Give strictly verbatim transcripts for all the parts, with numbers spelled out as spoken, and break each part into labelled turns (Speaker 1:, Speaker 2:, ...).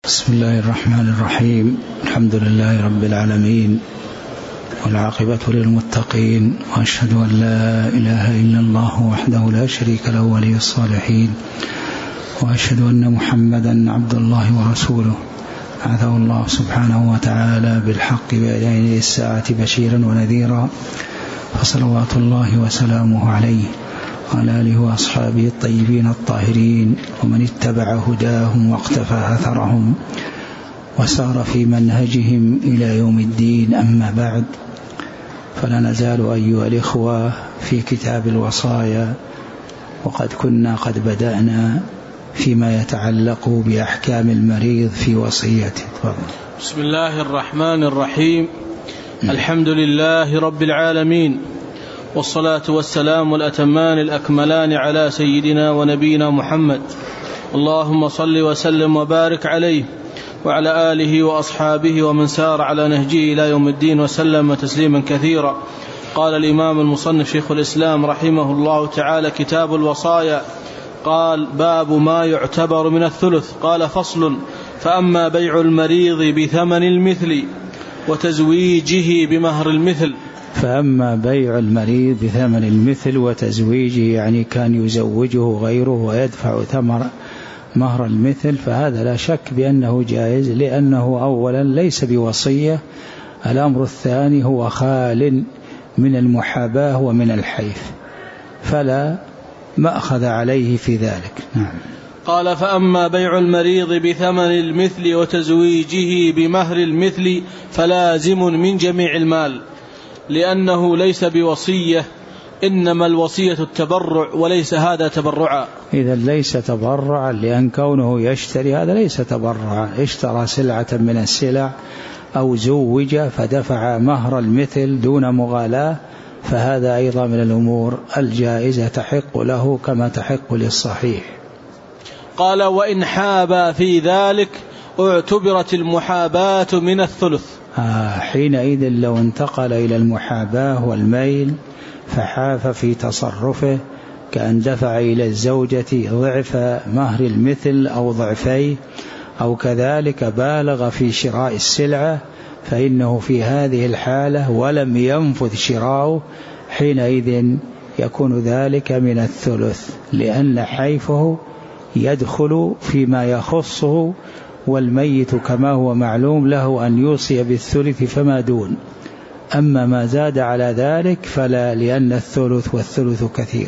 Speaker 1: بسم الله الرحمن الرحيم. الحمد لله رب العالمين، والعاقبة للمتقين، وأشهد أن لا إله إلا الله وحده لا شريك له ولي الصالحين، وأشهد أن محمدا عبد الله ورسوله بعثه الله سبحانه وتعالى بالحق بين الساعة بشيرا ونذيرا، فصلوات الله وسلامه عليه وعلى آله وأصحابه الطيبين الطاهرين، ومن اتبع هداهم واقتفى أثرهم وسار في منهجهم إلى يوم الدين. أما بعد، فلا نزال أيها الإخوة في كتاب الوصايا، وقد كنا قد بدأنا فيما يتعلق بأحكام المريض في وصيته.
Speaker 2: بسم الله الرحمن الرحيم. الحمد لله رب العالمين، والصلاة والسلام الأتمان الأكملان على سيدنا ونبينا محمد، اللهم صل وسلم وبارك عليه وعلى آله وأصحابه ومن سار على نهجه إلى يوم الدين وسلم تسليما كثيرا. قال الإمام المصنف شيخ الإسلام رحمه الله تعالى: كتاب الوصايا. قال: باب ما يعتبر من الثلث. قال: فصل: فأما بيع المريض بثمن المثل وتزويجه بمهر المثل.
Speaker 1: فأما بيع المريض بثمن المثل وتزويجه، يعني كان يزوجه غيره ويدفع ثمر مهر المثل، فهذا لا شك بأنه جائز، لأنه أولا ليس بوصية، الأمر الثاني هو خال من المحاباة ومن الحيف، فلا مأخذ عليه في ذلك. نعم.
Speaker 2: قال: فأما بيع المريض بثمن المثل وتزويجه بمهر المثل فلازم من جميع المال، لأنه ليس بوصية، إنما الوصية التبرع، وليس هذا تبرعا.
Speaker 1: إذا ليس تبرعا، لأن كونه يشتري هذا ليس تبرعا، اشترى سلعة من السلع أو زوج فدفع مهر المثل دون مغالاة، فهذا أيضا من الأمور الجائزة تحق له كما تحق للصحيح.
Speaker 2: قال: وإن حابا في ذلك اعتبرت المحاباة من الثلث.
Speaker 1: آه حينئذ لو انتقل إلى المحاباة والميل فحاف في تصرفه، كأن دفع إلى الزوجة ضعف مهر المثل أو ضعفيه، أو كذلك بالغ في شراء السلعة، فإنه في هذه الحالة ولم ينفذ شراؤه، حينئذ يكون ذلك من الثلث، لأن حيفه يدخل فيما يخصه، والميت كما هو معلوم له أن يوصي بالثلث فما دون، أما ما زاد على ذلك فلا، لأن الثلث والثلث كثير.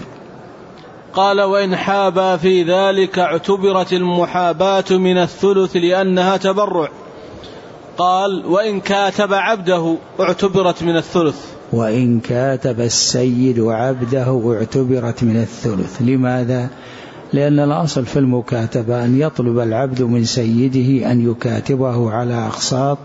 Speaker 2: قال: وإن حابا في ذلك اعتبرت المحاباة من الثلث لأنها تبرع. قال: وإن كاتب عبده اعتبرت من الثلث.
Speaker 1: وإن كاتب السيد عبده اعتبرت من الثلث. لماذا؟ لأن الأصل في المكاتبة أن يطلب العبد من سيده أن يكاتبه على أقساط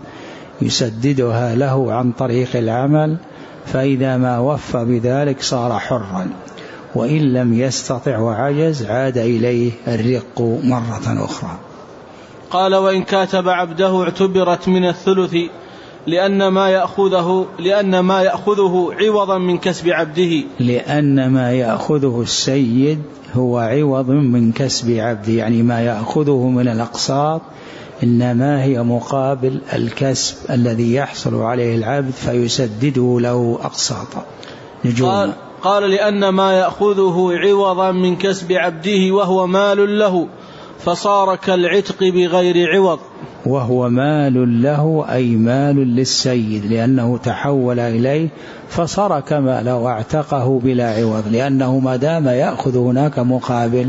Speaker 1: يسددها له عن طريق العمل، فإذا ما وفى بذلك صار حرا، وإن لم يستطع وعجز عاد إليه الرق مرة أخرى.
Speaker 2: قال: وإن كاتب عبده اعتبرت من الثلث لأن ما يأخذه لأن ما يأخذه عوضا من كسب عبده.
Speaker 1: لأن ما يأخذه السيد هو عوض من كسب عبده، يعني ما يأخذه من الأقساط إنما هي مقابل الكسب الذي يحصل عليه العبد فيسدده له أقساطا.
Speaker 2: قال, قال: لأن ما يأخذه عوضا من كسب عبده وهو مال له، فصار كالعتق بغير عوض.
Speaker 1: وهو مال له أي مال للسيد، لأنه تحول إليه فصار كما لو اعتقه بلا عوض، لأنه ما دام يأخذ هناك مقابل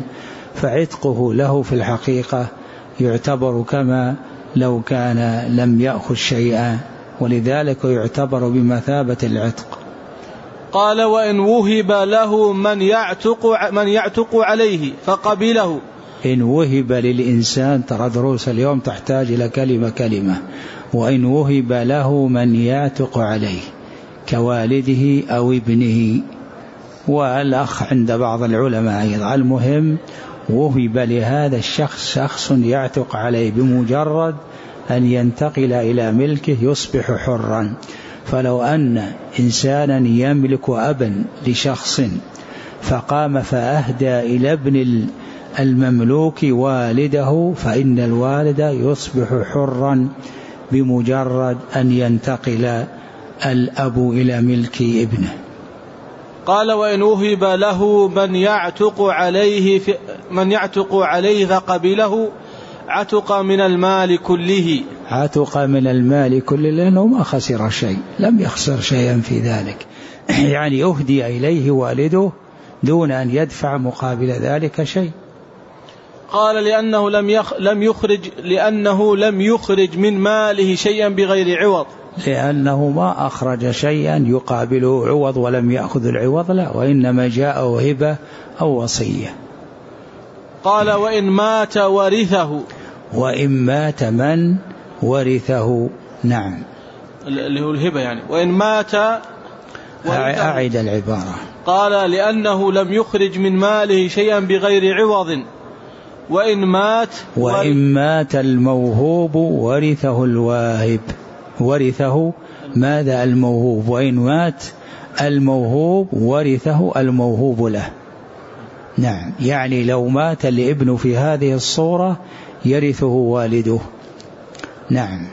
Speaker 1: فعتقه له في الحقيقة يعتبر كما لو كان لم يأخذ شيئا، ولذلك يعتبر بمثابة العتق.
Speaker 2: قال: وإن وهب له من يعتق, من يعتق عليه فقبله.
Speaker 1: إن وهب للإنسان، ترى دروس اليوم تحتاج إلى كلمة كلمة. وإن وهب له من يعتق عليه كوالده أو ابنه، والأخ عند بعض العلماء أيضا، المهم وهب لهذا الشخص شخص يعتق عليه، بمجرد أن ينتقل إلى ملكه يصبح حرا. فلو أن إنسانا يملك أبا لشخص فقام فأهدى إلى ابن المملوك والده، فإن الوالد يصبح حرا بمجرد أن ينتقل الأب إلى ملك ابنه.
Speaker 2: قال: وإن وهب له من يعتق عليه في من يعتق عليه فقبله عتق من المال كله.
Speaker 1: عتق من المال كله لأنه ما خسر شيء، لم يخسر شيئا في ذلك، يعني أهدي إليه والده دون أن يدفع مقابل ذلك شيء.
Speaker 2: قال: لأنه لم يخ لم يخرج لأنه لم يخرج من ماله شيئا بغير عوض.
Speaker 1: لأنه ما أخرج شيئا يقابله عوض ولم يأخذ العوض، لا، وإنما جاء هبة أو وصية.
Speaker 2: قال: وإن مات ورثه.
Speaker 1: وإن مات من ورثه. نعم،
Speaker 2: اللي هو الهبة يعني. وإن مات ورثه.
Speaker 1: أعيد العبارة.
Speaker 2: قال: لأنه لم يخرج من ماله شيئا بغير عوض. وإن مات
Speaker 1: وإن مات الموهوب ورثه الواهب. ورثه ماذا؟ الموهوب. وإن مات الموهوب ورثه الموهوب له. نعم، يعني لو مات الابن في هذه الصورة يرثه والده. نعم،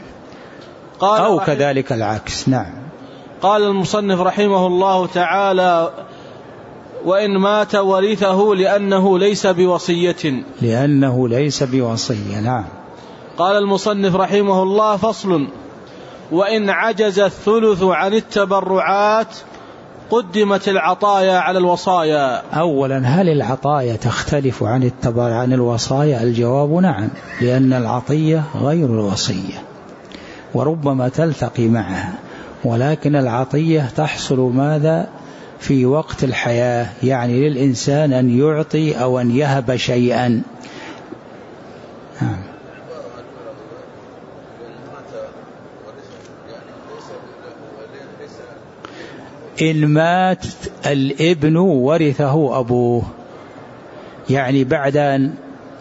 Speaker 1: أو كذلك العكس. نعم.
Speaker 2: قال المصنف رحمه الله تعالى: وإن مات ورثه لأنه ليس بوصية.
Speaker 1: لأنه ليس بوصية. نعم.
Speaker 2: قال المصنف رحمه الله: فصل: وإن عجز الثلث عن التبرعات قدمت العطايا على الوصايا.
Speaker 1: أولا، هل العطايا تختلف عن التبرع عن الوصايا؟ الجواب نعم، لأن العطية غير الوصية وربما تلتقي معها، ولكن العطية تحصل ماذا؟ في وقت الحياة، يعني للإنسان أن يعطي أو أن يهب شيئا. نعم. إن مات الابن ورثه أبوه، يعني بعد أن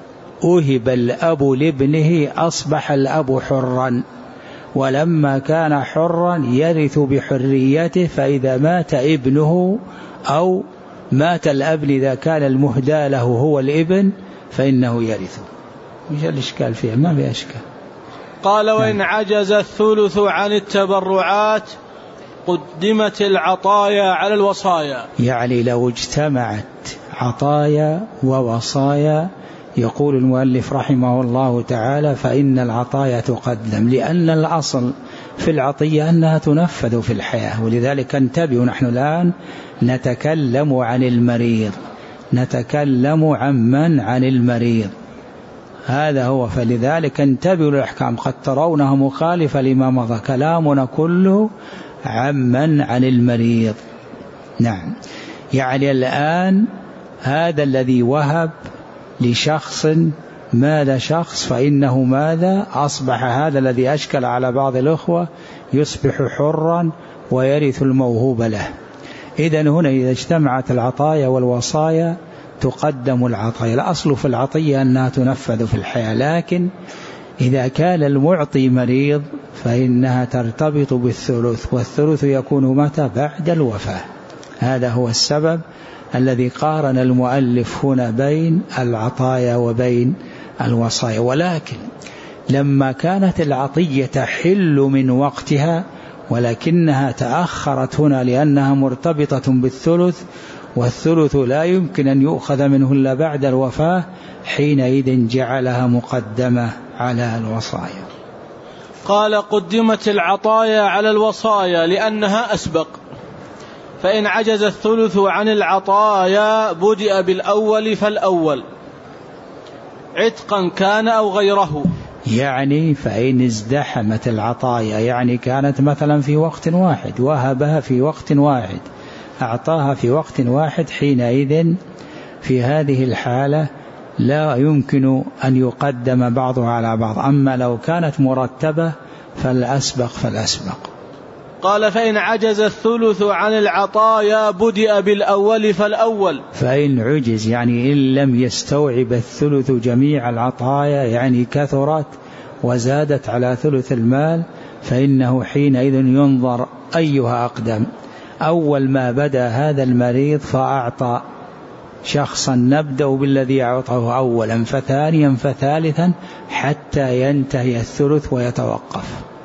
Speaker 1: أوهب الأب لابنه أصبح الأب حرا، ولما كان حرا يرث بحريته، فإذا مات ابنه أو مات الأب إذا كان المهدى له هو الابن فإنه يرثه. مش الإشكال فيه؟ ما في إشكال.
Speaker 2: قال: وإن عجز الثلث عن التبرعات قدمت العطايا على الوصايا.
Speaker 1: يعني لو اجتمعت عطايا ووصايا، يقول المؤلف رحمه الله تعالى: فإن العطايا تقدم، لأن الأصل في العطية أنها تنفذ في الحياة. ولذلك انتبهوا، نحن الآن نتكلم عن المريض، نتكلم عن من؟ عن المريض، هذا هو. فلذلك انتبهوا للأحكام، قد ترونها مخالفة لما مضى، كلامنا كله عمن؟ عن المريض. نعم، يعني الآن هذا الذي وهب لشخص ماذا؟ شخص، فإنه ماذا؟ أصبح هذا الذي أشكل على بعض الأخوة يصبح حرا ويرث الموهوب له. إذن هنا إذا اجتمعت العطايا والوصايا تقدم العطايا. الأصل في العطية أنها تنفذ في الحياة، لكن إذا كان المعطي مريض فإنها ترتبط بالثلث، والثلث يكون متى؟ بعد الوفاة. هذا هو السبب الذي قارن المؤلف هنا بين العطايا وبين الوصايا. ولكن لما كانت العطية تحل من وقتها ولكنها تأخرت هنا لأنها مرتبطة بالثلث، والثلث لا يمكن أن يؤخذ منه إلا بعد الوفاة، حينئذ جعلها مقدمة على الوصايا.
Speaker 2: قال: قدمت العطايا على الوصايا لأنها أسبق. فإن عجز الثلث عن العطايا بدأ بالأول فالأول، عتقا كان أو غيره.
Speaker 1: يعني فإن ازدحمت العطايا، يعني كانت مثلا في وقت واحد، وهبها في وقت واحد، أعطاها في وقت واحد، حينئذ في هذه الحالة لا يمكن أن يقدم بعضها على بعض. أما لو كانت مرتبة فالأسبق فالأسبق.
Speaker 2: قال: فإن عجز الثلث عن العطايا بدأ بالأول فالأول.
Speaker 1: فإن عجز يعني إن لم يستوعب الثلث جميع العطايا، يعني كثرت وزادت على ثلث المال، فإنه حينئذ ينظر أيها أقدم. أول ما بدأ هذا المريض فأعطى شخصا نبدأ بالذي أعطاه أولا فثانيا فثالثا حتى ينتهي الثلث ويتوقف.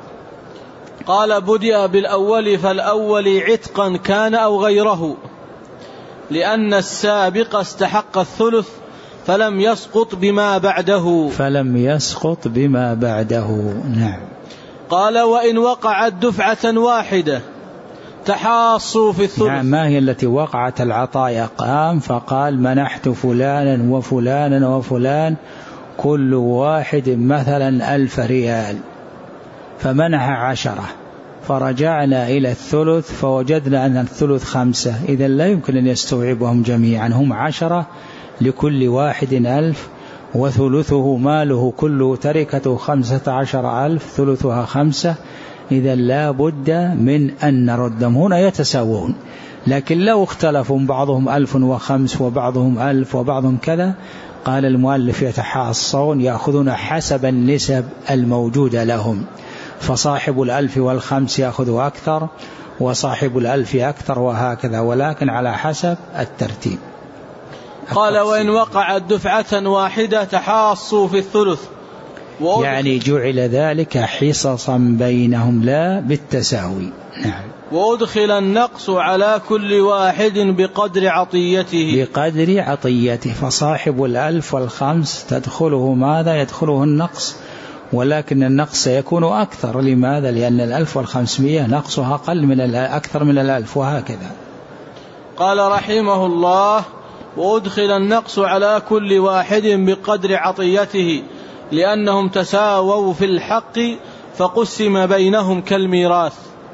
Speaker 2: قال بدأ بالأول فالأول عتقا كان أو غيره، لأن السابق استحق الثلث فلم يسقط بما بعده
Speaker 1: فلم يسقط بما بعده. نعم.
Speaker 2: قال وإن وقعت دفعة واحدة تحاصوا في الثلث.
Speaker 1: نعم. ما هي التي وقعت العطايا؟ قام فقال منحت فلانا وفلانا وفلان كل واحد مثلا ألف ريال، فمنح عشرة، فرجعنا إلى الثلث فوجدنا أن الثلث خمسة، إذن لا يمكن أن يستوعبهم جميعا، هم عشرة لكل واحد ألف، وثلثه ماله كله تركته خمسة عشر ألف، ثلثها خمسة، إذن لا بد من أن نردهم. هنا يتساوون، لكن لو اختلفوا بعضهم ألف وخمس وبعضهم ألف وبعضهم كذا، قال المؤلف يتحاصون، يأخذون حسب النسب الموجودة لهم، فصاحب الألف والخمس يأخذ أكثر وصاحب الألف أكثر وهكذا، ولكن على حسب الترتيب.
Speaker 2: قال وإن وقعت دفعة واحدة تحاصوا في الثلث،
Speaker 1: يعني جعل ذلك حصصا بينهم لا بالتساوي. نعم.
Speaker 2: وأدخل النقص على كل واحد بقدر عطيته
Speaker 1: بقدر عطيته، فصاحب الألف والخمس تدخله ماذا؟ يدخله النقص، ولكن النقص سيكون أكثر. لماذا؟ لأن الألف والخمسمائة نقصها أقل من أكثر من الألف، وهكذا.
Speaker 2: قال رحمه الله وأدخل النقص على كل واحد بقدر عطيته لأنهم تساووا في الحق فقسم بينهم كالميراث.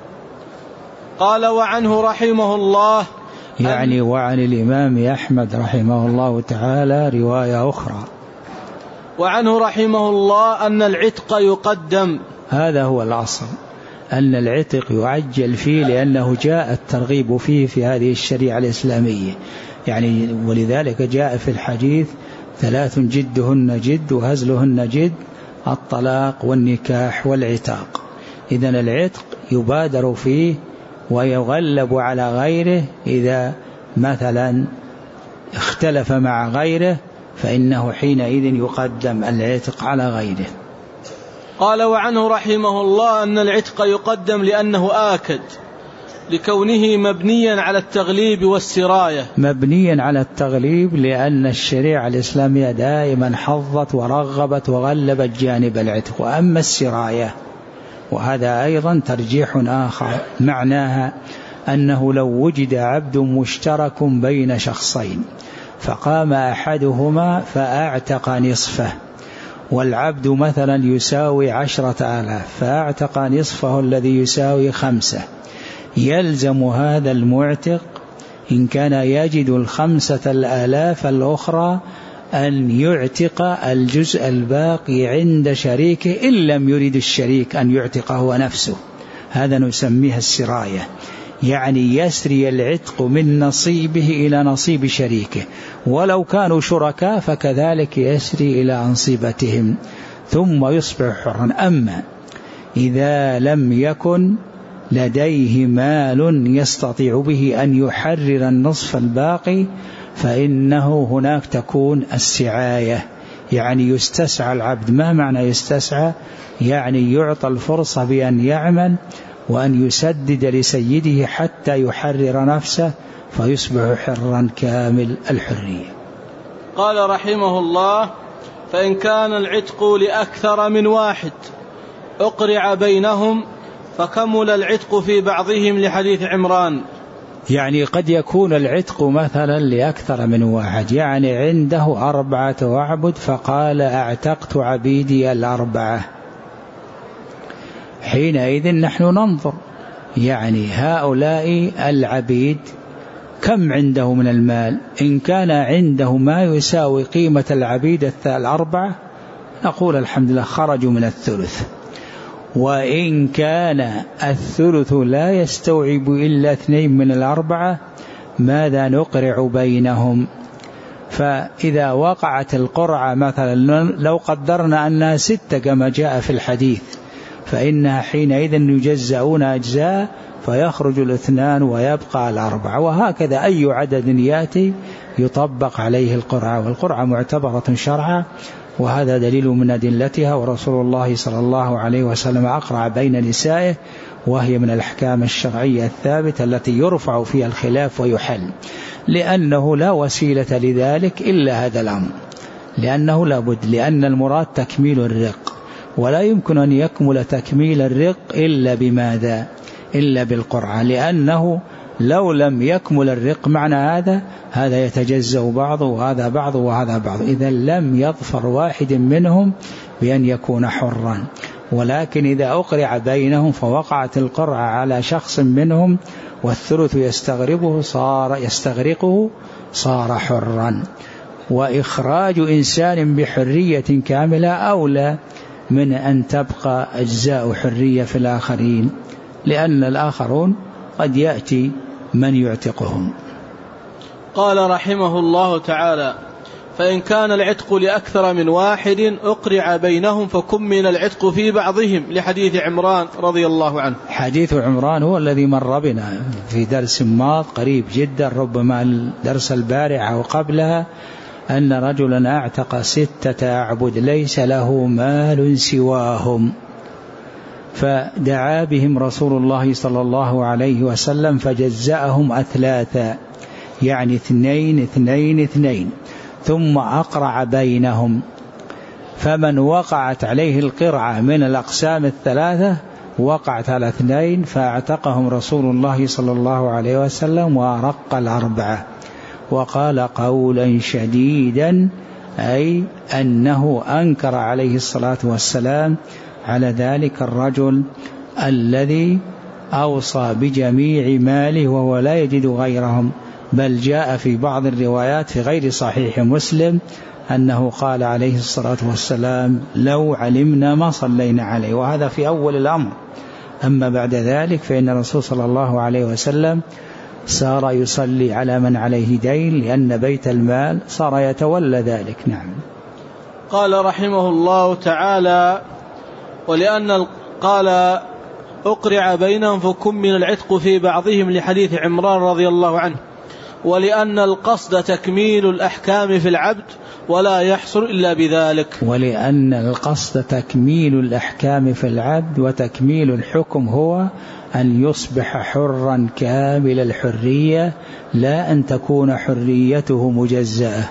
Speaker 2: قال وعنه رحمه الله،
Speaker 1: يعني وعن الإمام أحمد رحمه الله تعالى رواية أخرى،
Speaker 2: وعنه رحمه الله أن العتق يقدم.
Speaker 1: هذا هو الأصل، أن العتق يعجل فيه، لأنه جاء الترغيب فيه في هذه الشريعة الإسلامية، يعني ولذلك جاء في الحديث ثلاث جدهن جد وهزلهن جد، الطلاق والنكاح والعتاق. إذن العتق يبادر فيه ويغلب على غيره، إذا مثلا اختلف مع غيره فإنه حينئذ يقدم العتق على غيره.
Speaker 2: قال وعنه رحمه الله أن العتق يقدم لأنه آكد، لكونه مبنيا على التغليب والسراية.
Speaker 1: مبنيا على التغليب لأن الشريعة الإسلامية دائما حظت ورغبت وغلبت جانب العتق. وأما السراية، وهذا أيضا ترجيح آخر، معناها أنه لو وجد عبد مشترك بين شخصين فقام أحدهما فأعتق نصفه، والعبد مثلا يساوي عشرة آلاف فأعتق نصفه الذي يساوي خمسة، يلزم هذا المعتق إن كان يجد الخمسة الآلاف الأخرى أن يعتق الجزء الباقي عند شريكه، إن لم يريد الشريك أن يعتق هو نفسه. هذا نسميها السراية، يعني يسري العتق من نصيبه إلى نصيب شريكه، ولو كانوا شركاء فكذلك يسري إلى أنصبتهم ثم يصبح حرا. أما إذا لم يكن لديه مال يستطيع به أن يحرر النصف الباقي فإنه هناك تكون السعاية، يعني يستسعى العبد. ما معنى يستسعى؟ يعني يعطى الفرصة بأن يعمل وأن يسدد لسيده حتى يحرر نفسه فيصبح حرا كامل الحرية.
Speaker 2: قال رحمه الله فإن كان العتق لأكثر من واحد أقرع بينهم فكمل العتق في بعضهم لحديث عمران.
Speaker 1: يعني قد يكون العتق مثلا لأكثر من واحد، يعني عنده أربعة أعبد فقال أعتقت عبيدي الأربعة، حينئذ نحن ننظر يعني هؤلاء العبيد كم عنده من المال. إن كان عنده ما يساوي قيمة العبيد الأربعة نقول الحمد لله خرجوا من الثلث، وإن كان الثلث لا يستوعب إلا اثنين من الأربعة ماذا؟ نقرع بينهم. فإذا وقعت القرعة مثلا لو قدرنا أنها ستة كما جاء في الحديث فإنها حينئذ يجزؤون أجزاء فيخرج الاثنان ويبقى الأربعة، وهكذا أي عدد يأتي يطبق عليه القرعة، والقرعة معتبرة شرعا، وهذا دليل من أدلتها. ورسول الله صلى الله عليه وسلم أقرع بين نسائه، وهي من الأحكام الشرعية الثابتة التي يرفع فيها الخلاف ويحل، لأنه لا وسيلة لذلك إلا هذا الأمر، لأنه لا بد، لأن المراد تكميل الرق، ولا يمكن أن يكمل تكميل الرق إلا بماذا؟ إلا بالقرعة، لأنه لو لم يكمل الرق معنى هذا هذا يتجزأ بعضه وهذا بعضه وهذا بعضه، إذا لم يظفر واحد منهم بأن يكون حرا. ولكن إذا أقرع بينهم فوقعت القرعة على شخص منهم والثلث يستغرقه صار يستغرقه صار حرا. وإخراج إنسان بحرية كاملة أولى من أن تبقى أجزاء حرية في الآخرين، لأن الآخرون قد يأتي من يعتقهم.
Speaker 2: قال رحمه الله تعالى: فإن كان العتق لأكثر من واحد أقرع بينهم فكمل العتق في بعضهم، لحديث عمران رضي الله عنه.
Speaker 1: حديث عمران هو الذي مر بنا في درس ماض قريب جدا، ربما الدرس البارع أو قبلها، أن رجلا أعتق ستة أعبد ليس له مال سواهم، فدعا بهم رسول الله صلى الله عليه وسلم فجزأهم أثلاثا، يعني اثنين اثنين اثنين، ثم أقرع بينهم، فمن وقعت عليه القرعة من الأقسام الثلاثة وقعت على اثنين، فاعتقهم رسول الله صلى الله عليه وسلم ورق الأربعة. وقال قولا شديدا، أي أنه أنكر عليه الصلاة والسلام على ذلك الرجل الذي أوصى بجميع ماله وهو لا يجد غيرهم، بل جاء في بعض الروايات في غير صحيح مسلم أنه قال عليه الصلاة والسلام: لو علمنا ما صلينا عليه، وهذا في أول الأمر. أما بعد ذلك فإن الرسول صلى الله عليه وسلم صار يصلي على من عليه دين، لأن بيت المال صار يتولى ذلك. نعم.
Speaker 2: قال رحمه الله تعالى: ولأن قال أقرع بينهم فكمل العتق في بعضهم، لحديث عمران رضي الله عنه. ولأن القصد تكميل الأحكام في العبد ولا يحصل إلا بذلك.
Speaker 1: ولأن القصد تكميل الأحكام في العبد، وتكميل الحكم هو أن يصبح حرا كامل الحرية، لا أن تكون حريته مجزأة.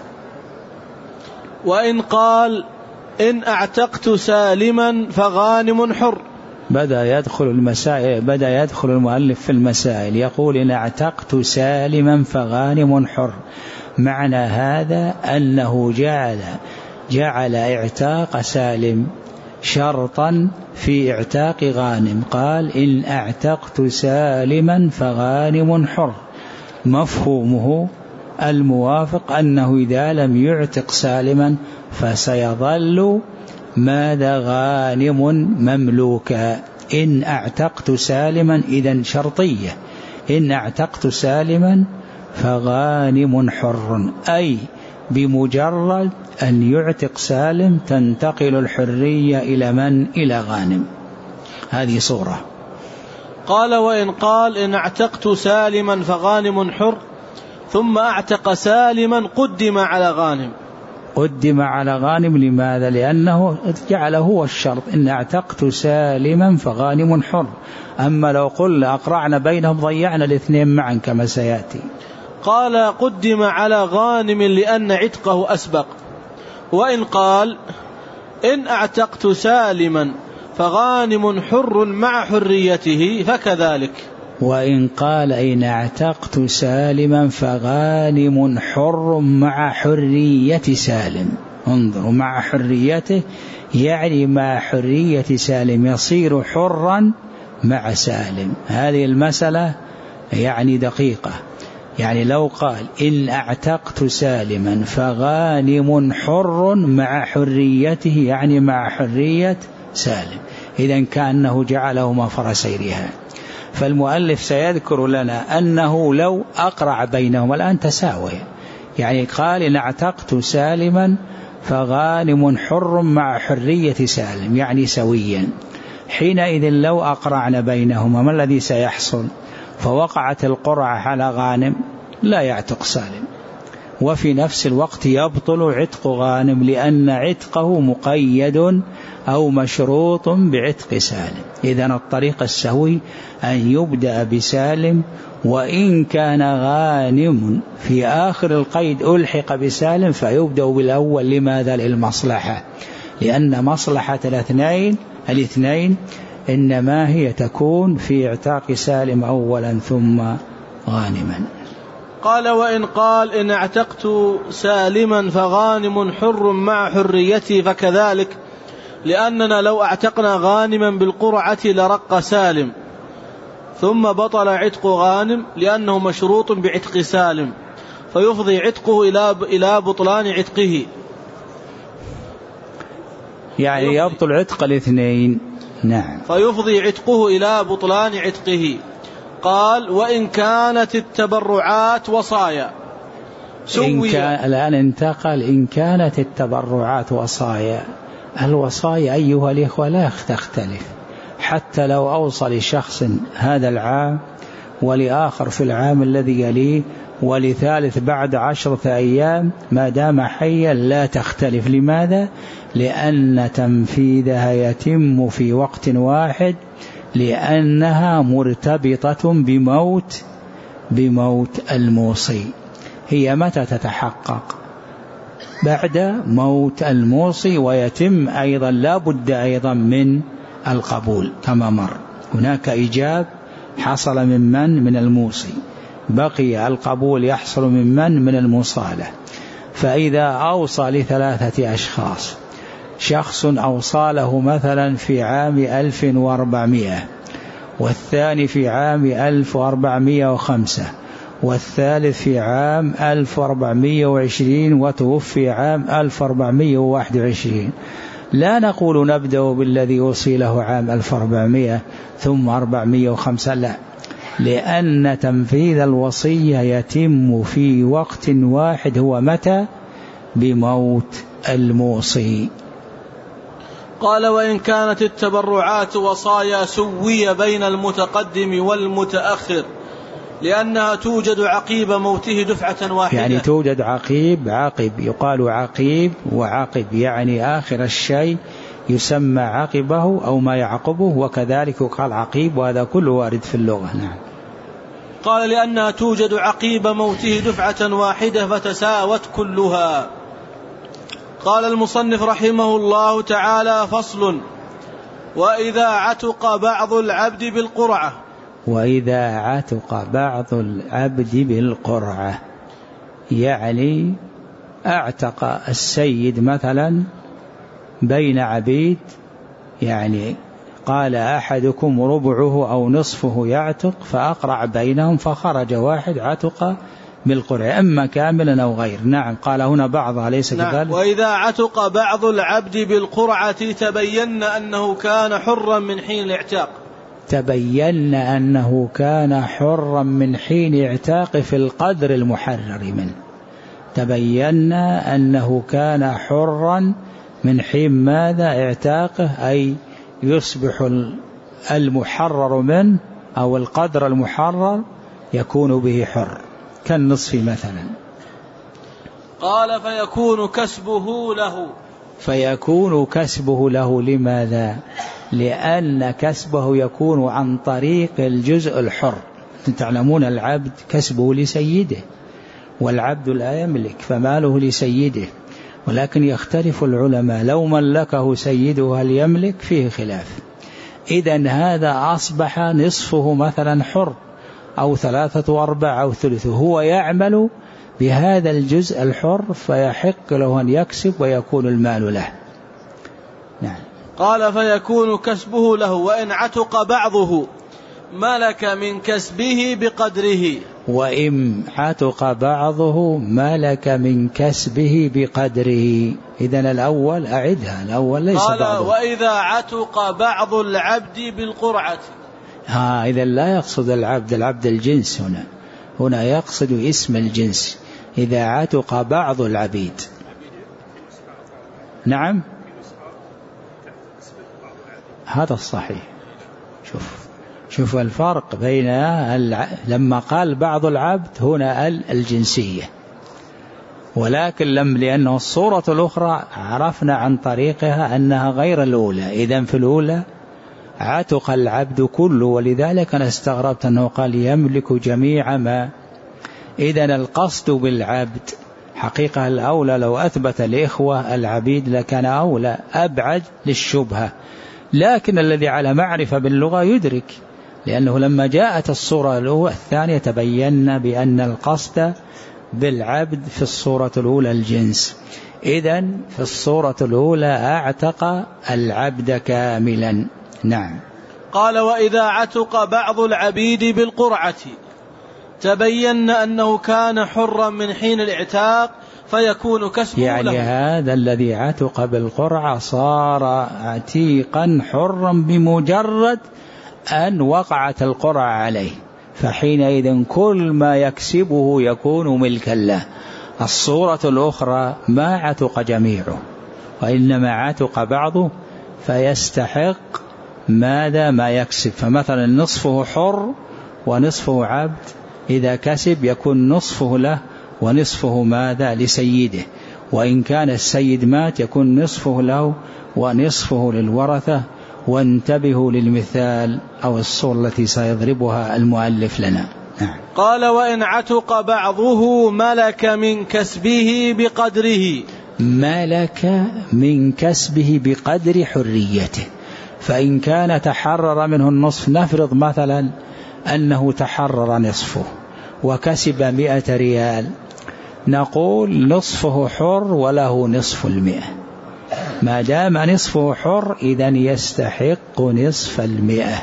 Speaker 2: وإن قال: إن أعتقت سالما فغانم حر،
Speaker 1: بدأ يدخل المسائل بدأ يدخل المؤلف في المسائل، يقول: إن أعتقت سالما فغانم حر. معنى هذا أنه جعل جعل اعتاق سالم شرطا في اعتاق غانم، قال: إن أعتقت سالما فغانم حر. مفهومه الموافق أنه إذا لم يعتق سالما فسيظل ماذا؟ غانم مملوكا. إن أعتقت سالما إذن شرطية، إن أعتقت سالما فغانم حر، أي بمجرد أن يعتق سالم تنتقل الحرية إلى من؟ إلى غانم. هذه صورة.
Speaker 2: قال: وإن قال: إن اعتقت سالما فغانم حر، ثم أعتق سالما قدم على غانم.
Speaker 1: قدم على غانم لماذا؟ لأنه جعله هو الشرط، إن اعتقت سالما فغانم حر. أما لو قلنا أقرعنا بينهم ضيعنا الاثنين معا كما سيأتي.
Speaker 2: قال: قدم على غانم لأن عتقه أسبق. وإن قال: إن اعتقت سالما فغانم حر مع حريته فكذلك.
Speaker 1: وإن قال: إن اعتقت سالما فغانم حر مع حرية سالم، انظروا، مع حريته يعني مع حرية سالم، يصير حرا مع سالم. هذه المسألة يعني دقيقة، يعني لو قال: إن اعتقت سالما فغانم حر مع حريته، يعني مع حرية سالم، إذن كأنه جعلهما فرسيرها. فالمؤلف سيذكر لنا أنه لو أقرع بينهم الآن تساوي، يعني قال: إن اعتقت سالما فغانم حر مع حرية سالم، يعني سويا. حينئذ لو أقرعنا بينهما ما الذي سيحصل؟ فوقعت القرعة على غانم لا يعتق سالم، وفي نفس الوقت يبطل عتق غانم لأن عتقه مقيد أو مشروط بعتق سالم. إذن الطريق السوي أن يبدأ بسالم، وإن كان غانم في آخر القيد ألحق بسالم فيبدأ بالأول. لماذا؟ للمصلحة، لأن مصلحة الاثنين الاثنين إنما هي تكون في اعتاق سالم أولا ثم غانما.
Speaker 2: قال: وإن قال إن اعتقت سالما فغانم حر مع حريتي فكذلك، لأننا لو اعتقنا غانما بالقرعة لرق سالم، ثم بطل عتق غانم لأنه مشروط بعتق سالم، فيفضي عتقه إلى بطلان عتقه،
Speaker 1: يعني يبطل عتق الاثنين. نعم،
Speaker 2: فيفضي عتقه إلى بطلان عتقه. قال: وإن كانت التبرعات وصايا
Speaker 1: إن كان الآن انتقل إن كانت التبرعات وصايا. الوصايا أيها الإخوة لا تختلف، حتى لو أوصى لشخص هذا العام ولآخر في العام الذي يليه ولثالث بعد عشرة أيام، ما دام حيا لا تختلف. لماذا؟ لأن تنفيذها يتم في وقت واحد، لأنها مرتبطة بموت بموت الموصي. هي متى تتحقق؟ بعد موت الموصي، ويتم أيضا لا بد أيضا من القبول كما مر. هناك إيجاب حصل من من من الموصي، بقي القبول يحصل من من من المصالح. فإذا أوصى لثلاثة أشخاص، شخص أوصى له مثلا في عام ألف وأربعمائة، والثاني في عام ألف وأربعمائة وخمسة، والثالث في عام ألف وأربعمائة وعشرين، وتوفي عام ألف وأربعمائة وواحد وعشرين، لا نقول نبدأ بالذي يوصي له عام ألف وأربعمائة ثم أربعمائة وخمسة، لا، لأن تنفيذ الوصية يتم في وقت واحد. هو متى؟ بموت الموصي.
Speaker 2: قال: وإن كانت التبرعات وصايا سوي بين المتقدم والمتأخر، لأنها توجد عقيب موته دفعة واحدة.
Speaker 1: يعني توجد عقيب عقب، يقال عقيب وعقب، يعني آخر الشيء يسمى عقبه أو ما يعقبه، وكذلك يقال عقيب، وهذا كله وارد في اللغة. نعم.
Speaker 2: قال: لأنها توجد عقيب موته دفعة واحدة فتساوت كلها. قال المصنف رحمه الله تعالى: فصل: وإذا عتق بعض العبد بالقرعة.
Speaker 1: وإذا عتق بعض العبد بالقرعة، يعني اعتق السيد مثلا بين عبيد، يعني قال أحدكم ربعه أو نصفه يعتق، فأقرع بينهم فخرج واحد عتق بالقرعة، إما كاملا أو غير. نعم، قال هنا بعضها ليس كذلك.
Speaker 2: نعم. وإذا عتق بعض العبد بالقرعة تبين أنه كان حرا من حين الاعتاق.
Speaker 1: تبين أنه كان حرا من حين اعتاق في القدر المحرر منه. تبين أنه كان حرا من حين ماذا؟ اعتاقه، أي يصبح المحرر منه أو القدر المحرر يكون به حر كالنصف مثلا.
Speaker 2: قال: فيكون كسبه له.
Speaker 1: فيكون كسبه له. لماذا؟ لأن كسبه يكون عن طريق الجزء الحر. تعلمون العبد كسبه لسيده، والعبد لا يملك فماله لسيده، ولكن يختلف العلماء لو ملكه سيده هل يملك؟ فيه خلاف. إذن هذا أصبح نصفه مثلا حر، أو ثلاثة أرباع أو ثلثه، هو يعمل بهذا الجزء الحر، فيحق له أن يكسب ويكون المال له. نعم.
Speaker 2: قال: فيكون كسبه له. وإن عتق بعضه ملك من كسبه بقدره.
Speaker 1: وإن عتق بعضه ملك من كسبه بقدره. إذن الأول أعدها، الأول ليس
Speaker 2: قال:
Speaker 1: بعضه.
Speaker 2: وإذا عتق بعض العبد بالقرعة.
Speaker 1: ها، إذا لا يقصد العبد العبد الجنس، هنا هنا يقصد اسم الجنس. إذا عتق بعض العبيد. نعم. هذا الصحيح. شوف شوف الفرق بين الع... لما قال بعض العبد هنا الجنسية، ولكن لم لأنه الصورة الأخرى عرفنا عن طريقها أنها غير الأولى. إذن في الأولى عتق العبد كله، ولذلك أنا استغربت أنه قال يملك جميع ما. إذن القصد بالعبد حقيقة الأولى لو أثبت الإخوة العبيد لكان أولى أبعد للشبهة، لكن الذي على معرفة باللغة يدرك، لأنه لما جاءت الصورة الأولى الثانية تبين بأن القصد بالعبد في الصورة الأولى الجنس. إذن في الصورة الأولى أعتق العبد كاملا. نعم.
Speaker 2: قال وإذا عتق بعض العبيد بالقرعة تبين أنه كان حرا من حين الاعتاق فيكون كسبه
Speaker 1: يعني
Speaker 2: له.
Speaker 1: هذا الذي عتق بالقرعة صار عتيقا حرا بمجرد أن وقعت القرعة عليه، فحينئذ كل ما يكسبه يكون ملكا له. الصورة الأخرى ما عتق جميعه وإنما عتق بعضه فيستحق ماذا ما يكسب، فمثلا نصفه حر ونصفه عبد، إذا كسب يكون نصفه له ونصفه ماذا لسيده، وإن كان السيد مات يكون نصفه له ونصفه للورثة. وانتبهوا للمثال أو الصورة التي سيضربها المؤلف لنا. نعم.
Speaker 2: قال وإن عتق بعضه ملك من كسبه بقدره.
Speaker 1: ملك من كسبه بقدر حريته، فإن كان تحرر منه النصف، نفرض مثلا أنه تحرر نصفه وكسب مئة ريال، نقول نصفه حر وله نصف المئة. ما دام نصفه حر إذن يستحق نصف المئة،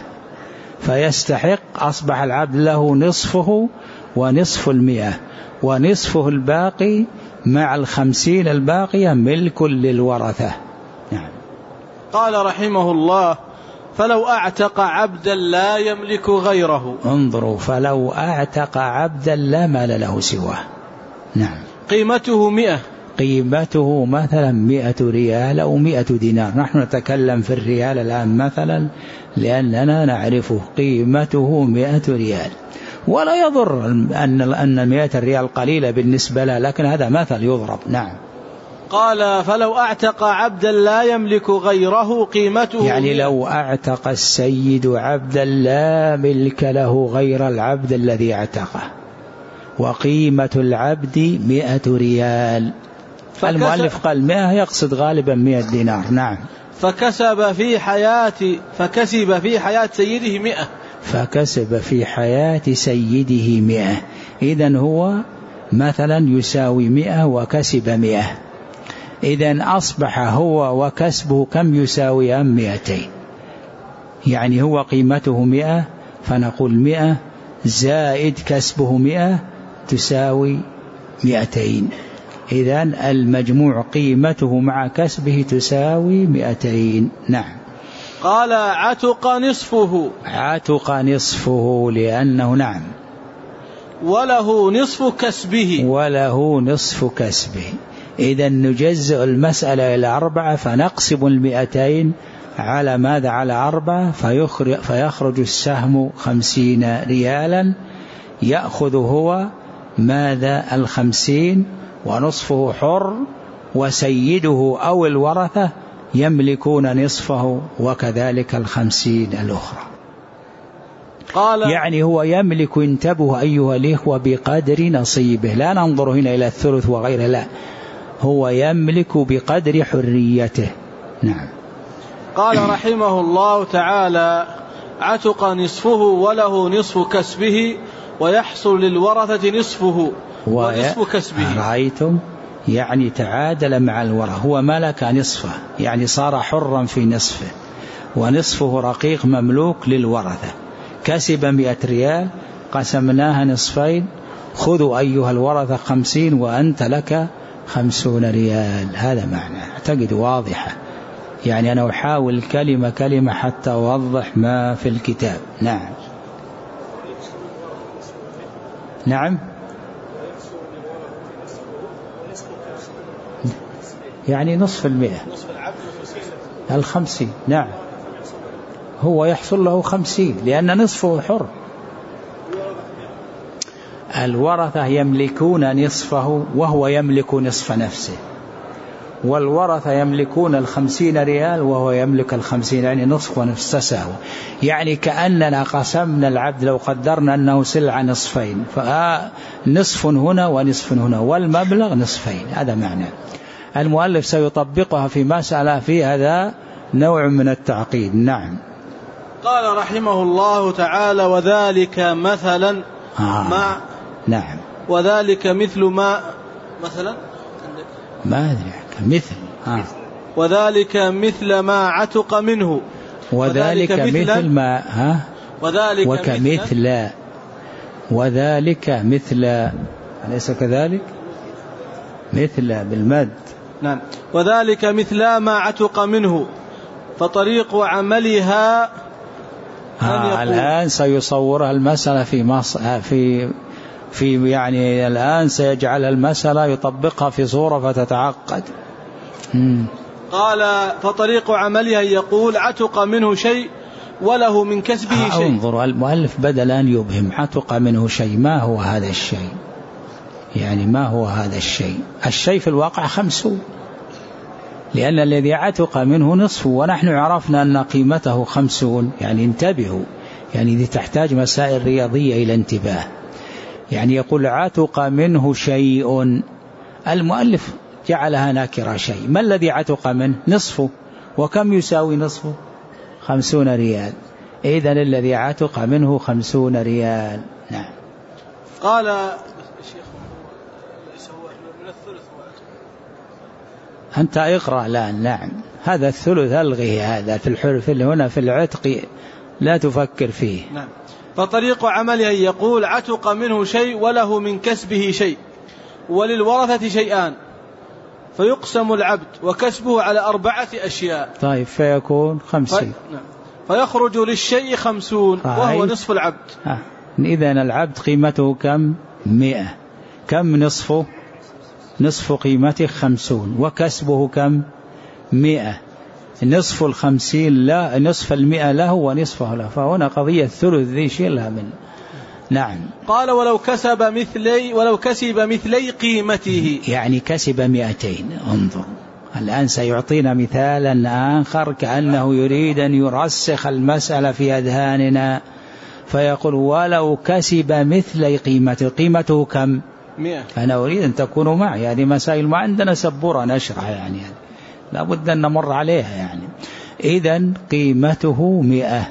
Speaker 1: فيستحق أصبح العبد له نصفه ونصف المئة، ونصفه الباقي مع الخمسين الباقية ملك للورثة. نعم.
Speaker 2: قال رحمه الله فلو أعتق عبدا لا يملك غيره.
Speaker 1: انظروا، فلو أعتق عبدا لا مال له سواه. نعم.
Speaker 2: قيمته مئة،
Speaker 1: قيمته مثلا مئة ريال أو مئة دينار، نحن نتكلم في الريال الآن مثلا لأننا نعرفه، قيمته مئة ريال، ولا يضر أن أن مئة ريال قليلة بالنسبة له، لكن هذا مثل يضرب. نعم.
Speaker 2: قال فلو أعتق عبدا لا يملك غيره قيمته،
Speaker 1: يعني لو أعتق السيد عبدا لا ملك له غير العبد الذي اعتقه، وقيمة العبد مئة ريال، المؤلف قال مئة يقصد غالبا مئة دينار. نعم.
Speaker 2: فكسب في حياة فكسب في حياة سيده مئة،
Speaker 1: فكسب في حياة سيده مئة، إذن هو مثلا يساوي مئة وكسب مئة، إذن أصبح هو وكسبه كم يساوي مئتين، يعني هو قيمته مئة، فنقول مئة زائد كسبه مئة تساوي مئتين، إذن المجموع قيمته مع كسبه تساوي مئتين. نعم.
Speaker 2: قال عتق نصفه،
Speaker 1: عتق نصفه لأنه نعم
Speaker 2: وله نصف كسبه،
Speaker 1: وله نصف كسبه، إذن نجزء المسألة إلى أربعة فنقسم المئتين على ماذا؟ على أربعة، فيخرج, فيخرج السهم خمسين ريالا، يأخذ هو ماذا؟ الخمسين، ونصفه حر، وسيده أو الورثة يملكون نصفه، وكذلك الخمسين الأخرى.
Speaker 2: قال
Speaker 1: يعني هو يملك، انتبهوا أيها الإخوة، بقدر نصيبه، لا ننظر هنا إلى الثلث وغيره، لا، هو يملك بقدر حريته. نعم.
Speaker 2: قال رحمه الله تعالى عتق نصفه وله نصف كسبه، ويحصل للورثة نصفه ونصف كسبه.
Speaker 1: رأيتم؟ يعني تعادل مع الورثة، هو ملك نصفه، يعني صار حرا في نصفه، ونصفه رقيق مملوك للورثة، كسب مئة ريال قسمناها نصفين، خذوا أيها الورثة خمسين وأنت لك خمسون ريال. هذا معنى، أعتقد واضحة، يعني أنا أحاول كلمة كلمة حتى أوضح ما في الكتاب. نعم. نعم. يعني نصف المئة، الخمسين. نعم هو يحصل له خمسين لأن نصفه حر. الورثة يملكون نصفه وهو يملك نصف نفسه، والورثة يملكون الخمسين ريال وهو يملك الخمسين، يعني نصف ونصف تساوي. يعني كأننا قسمنا العبد لو قدرنا أنه سلعة نصفين، فنصف هنا ونصف هنا والمبلغ نصفين، هذا معنى. المؤلف سيطبقها في مسألة في هذا نوع من التعقيد. نعم.
Speaker 2: قال رحمه الله تعالى: وذلك مثلا
Speaker 1: آه.
Speaker 2: ما
Speaker 1: نعم.
Speaker 2: وذلك مثل ما مثلا
Speaker 1: ما أدري مثل آه.
Speaker 2: وذلك مثل ما عتق منه.
Speaker 1: وذلك مثل ما ها
Speaker 2: وذلك
Speaker 1: وكمثل وذلك مثل، أليس كذلك؟ مثل بالمد.
Speaker 2: نعم. وذلك مثل ما عتق منه، فطريق عملها
Speaker 1: آه الآن سيصورها المسألة في مص... في في يعني الآن سيجعل المسألة يطبقها في صورة فتتعقد. مم.
Speaker 2: قال: فطريق عملها يقول عتق منه شيء وله من كسبه شيء.
Speaker 1: انظر المؤلف بدل أن يبهم عتق منه شيء، ما هو هذا الشيء؟ يعني ما هو هذا الشيء؟ الشيء في الواقع خمسون، لأن الذي عتق منه نصفه، ونحن عرفنا أن قيمته خمسون. يعني انتبهوا، يعني دي تحتاج مسائل رياضية إلى انتباه. يعني يقول عتق منه شيء، المؤلف جعلها ناكرة شيء. ما الذي عتق منه؟ نصفه. وكم يساوي نصفه؟ خمسون ريال. إذن الذي عتق منه خمسون ريال. نعم.
Speaker 2: قال الشيخ: من الثلث
Speaker 1: أنت اقرأ الآن. نعم. هذا الثلث ألغي، هذا في الحرف اللي هنا في العتق لا تفكر فيه.
Speaker 2: نعم. فطريق عمله يقول عتق منه شيء وله من كسبه شيء، وللورثة شيئان، فيقسم العبد وكسبه على أربعة أشياء.
Speaker 1: طيب فيكون خمسين.
Speaker 2: في... نعم. فيخرج للشيء خمسون وهو نصف العبد.
Speaker 1: آه. إذن العبد قيمته كم؟ مئة. كم نصفه؟ نصف قيمته خمسون، وكسبه كم؟ مئة. نصف الخمسين لا، نصف المئة له ونصفه له، فهنا قضية ثلث ذي شيء لها من. نعم.
Speaker 2: قال: ولو كسب مثلي ولو كسب مثلي قيمته،
Speaker 1: يعني كسب مئتين. انظر الآن سيعطينا مثالا آخر كأنه يريد أن يرسخ المسألة في أذهاننا، فيقول: ولو كسب مثل قيمته. قيمته كم؟
Speaker 2: مئة.
Speaker 1: أنا أريد أن تكونوا معي، هذه مسائل ما عندنا سبورة نشرح، يعني لا بد أن نمر عليها. يعني إذن قيمته مئة،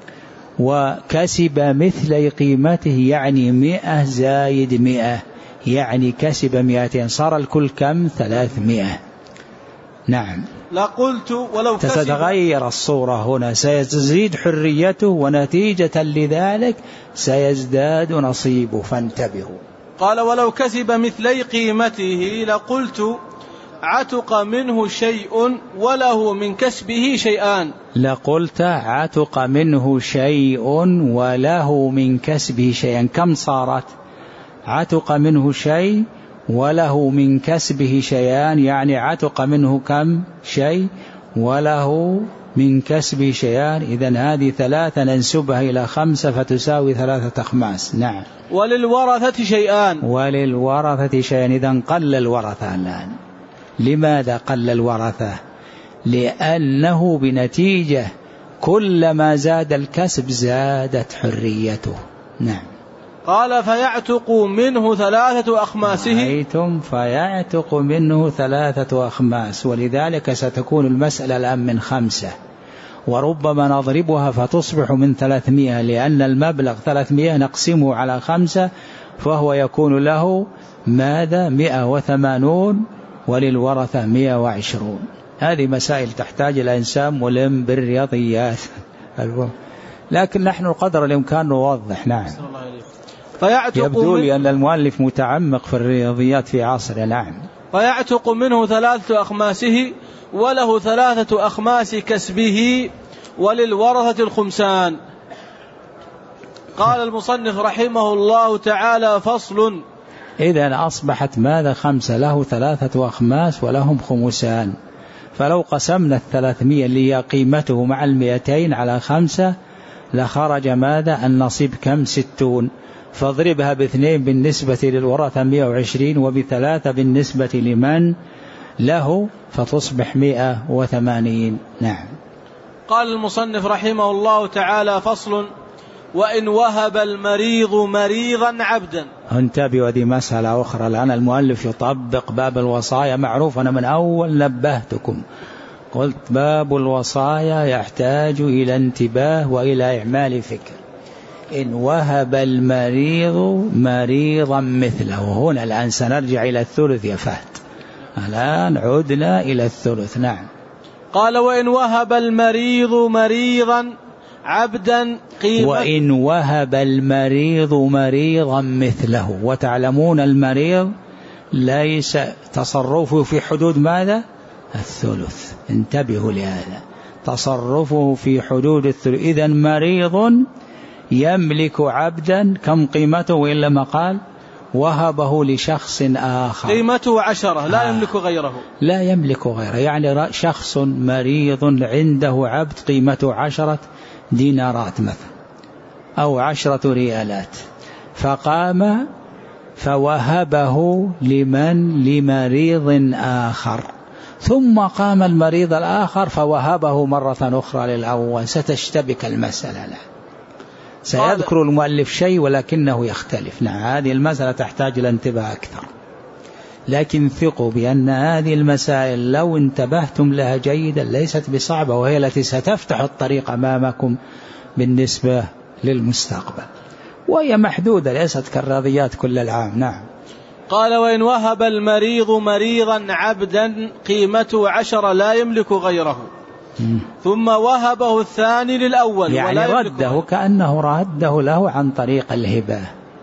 Speaker 1: وكسب مثل قيمته يعني مئة زايد مئة، يعني كسب مئتين، صار الكل كم؟ ثلاثمائة. نعم.
Speaker 2: لا قلت ولو كسب.
Speaker 1: ستتغير الصورة هنا، سيزيد حريته، ونتيجة لذلك سيزداد نصيبه، فانتبهوا.
Speaker 2: قال: ولو كسب مثلي قيمته لقلت عتق منه شيء وله من كسبه شيئان.
Speaker 1: لقلت عتق منه شيء وله من كسبه شيئا. كم صارت؟ عتق منه شيء وله من كسبه شيئان، يعني عتق منه كم؟ شيء، وله من كسبه شيئان. إذن هذه ثلاثة ننسبها إلى خمسة فتساوي ثلاثة أخماس. نعم.
Speaker 2: وللورثة شيئان.
Speaker 1: وللورثة شيئان. إذن قل الورثة الآن. لماذا قل الورثة؟ لأنه بنتيجة كلما زاد الكسب زادت حريته. نعم.
Speaker 2: قال: فيعتق منه ثلاثة أخماسه.
Speaker 1: رأيتم؟ فيعتق منه ثلاثة أخماس، ولذلك ستكون المسألة الآن من خمسة، وربما نضربها فتصبح من ثلاثمائة، لأن المبلغ ثلاثمائة نقسمه على خمسة، فهو يكون له ماذا؟ مئة وثمانون، وللورثة مئة وعشرون. هذه مسائل تحتاج إلى إنسان ملم بالرياضيات، لكن نحن قدر الإمكان نوضح. نعم. يبدو لي أن المؤلف متعمق في الرياضيات في عصره. نعم.
Speaker 2: فيعتق منه ثلاثة أخماسه وله ثلاثة أخماس كسبه، وللورثة الخمسان. قال المصنف رحمه الله تعالى: فصل.
Speaker 1: إذن أصبحت ماذا؟ خمسة، له ثلاثة أخماس ولهم خمسان، فلو قسمنا الثلاثمائة اللي هي قيمته مع المئتين على خمسة لخرج ماذا؟ النصيب كم؟ ستون. فاضربها باثنين بالنسبة للورثة مئة وعشرين، وبثلاثة بالنسبة لمن له، فتصبح مئة وثمانين. نعم.
Speaker 2: قال المصنف رحمه الله تعالى: فصل: وإن وهب المريض مريضا عبدا.
Speaker 1: انتبهوا، هذه مسألة أخرى. الآن المؤلف يطبق باب الوصايا. معروف، أنا من أول نبهتكم قلت باب الوصايا يحتاج إلى انتباه وإلى إعمال فكر. إن وهب المريض مريضا مثله. هنا الآن سنرجع إلى الثلث يا فهد. الآن عدنا إلى الثلث. نعم.
Speaker 2: قال: وإن وهب المريض مريضا عبدا قيمة.
Speaker 1: وإن وهب المريض مريضا مثله. وتعلمون المريض ليس تصرفه في حدود ماذا؟ الثلث. انتبهوا لهذا، تصرفه في حدود الثلث. إذن مريض يملك عبدا، كم قيمته؟ إلا ما قال وهبه لشخص آخر،
Speaker 2: قيمته عشرة، لا يملك غيره.
Speaker 1: لا يملك غيره، يعني شخص مريض عنده عبد قيمته عشرة دينارات مثلا أو عشرة ريالات، فقام فوهبه لمن؟ لمريض آخر، ثم قام المريض الآخر فوهبه مرة أخرى للأول. ستشتبك المسألة. لا، سيذكر المؤلف شيء ولكنه يختلف. نعم، هذه المسألة تحتاج إلى انتباه أكثر، لكن ثقوا بأن هذه المسائل لو انتبهتم لها جيدا ليست بصعبة، وهي التي ستفتح الطريق أمامكم بالنسبة للمستقبل، وهي محدودة ليست كالرياضيات كل العام. نعم.
Speaker 2: قال: وإن وهب المريض مريضا عبدا قيمته عشرة لا يملك غيره، م. ثم وهبه الثاني للأول،
Speaker 1: يعني رده، كأنه رده له عن طريق الهبة.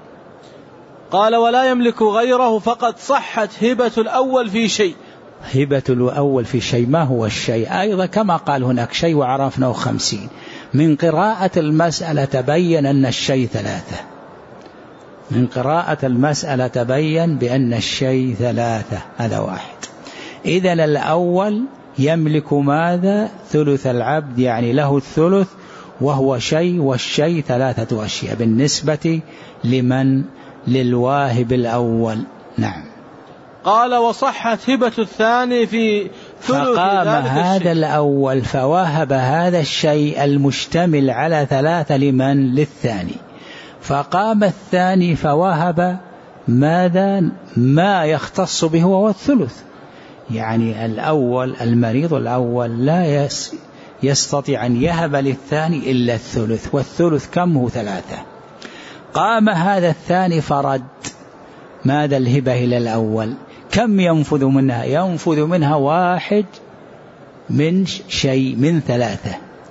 Speaker 2: قال: ولا يملك غيره، فقد صحت هبة الأول في شيء.
Speaker 1: هبة الأول في شيء، ما هو الشيء؟ أيضا كما قال هناك شيء وعرفناه خمسين. من قراءة المسألة تبين أن الشيء ثلاثة. من قراءة المسألة تبين بأن الشيء ثلاثة. هذا واحد. إذن الأول يملك ماذا؟ ثلث العبد، يعني له الثلث وهو شيء، والشيء ثلاثة أشياء بالنسبة لمن؟ للواهب الأول. نعم.
Speaker 2: قال: وصحت هبة الثاني في ثلث
Speaker 1: فقام
Speaker 2: ذلك
Speaker 1: هذا
Speaker 2: الشيء.
Speaker 1: الأول فوهب هذا الشيء المشتمل على ثلاثة لمن؟ للثاني. فقام الثاني فوهب ماذا؟ ما يختص به وهو الثلث. يعني الأول المريض الأول لا يستطيع أن يهب للثاني إلا الثلث، والثلث كم هو؟ ثلاثة. قام هذا الثاني فرد ماذا؟ الهبة إلى الأول. كم ينفذ منها؟ ينفذ منها واحد من شيء، من ثلاثة،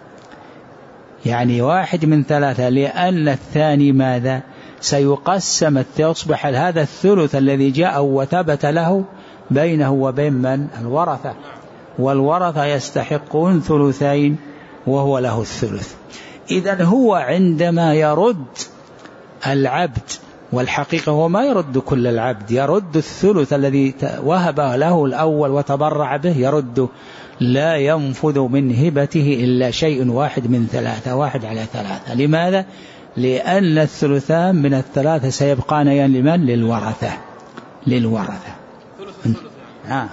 Speaker 1: يعني واحد من ثلاثة، لأن الثاني ماذا؟ سيقسم، يصبح هذا الثلث الذي جاء وثبت له بينه وبين من؟ الورثة، والورثة يستحقون ثلثين وهو له الثلث. إذن هو عندما يرد العبد، والحقيقة هو ما يرد كل العبد، يرد الثلث الذي وهب له الأول وتبرع به، يرد، لا ينفذ من هبته إلا شيء واحد من ثلاثة، واحد على ثلاثة. لماذا؟ لأن الثلثان من الثلاثة سيبقان لمن؟ للورثة. للورثة. آه.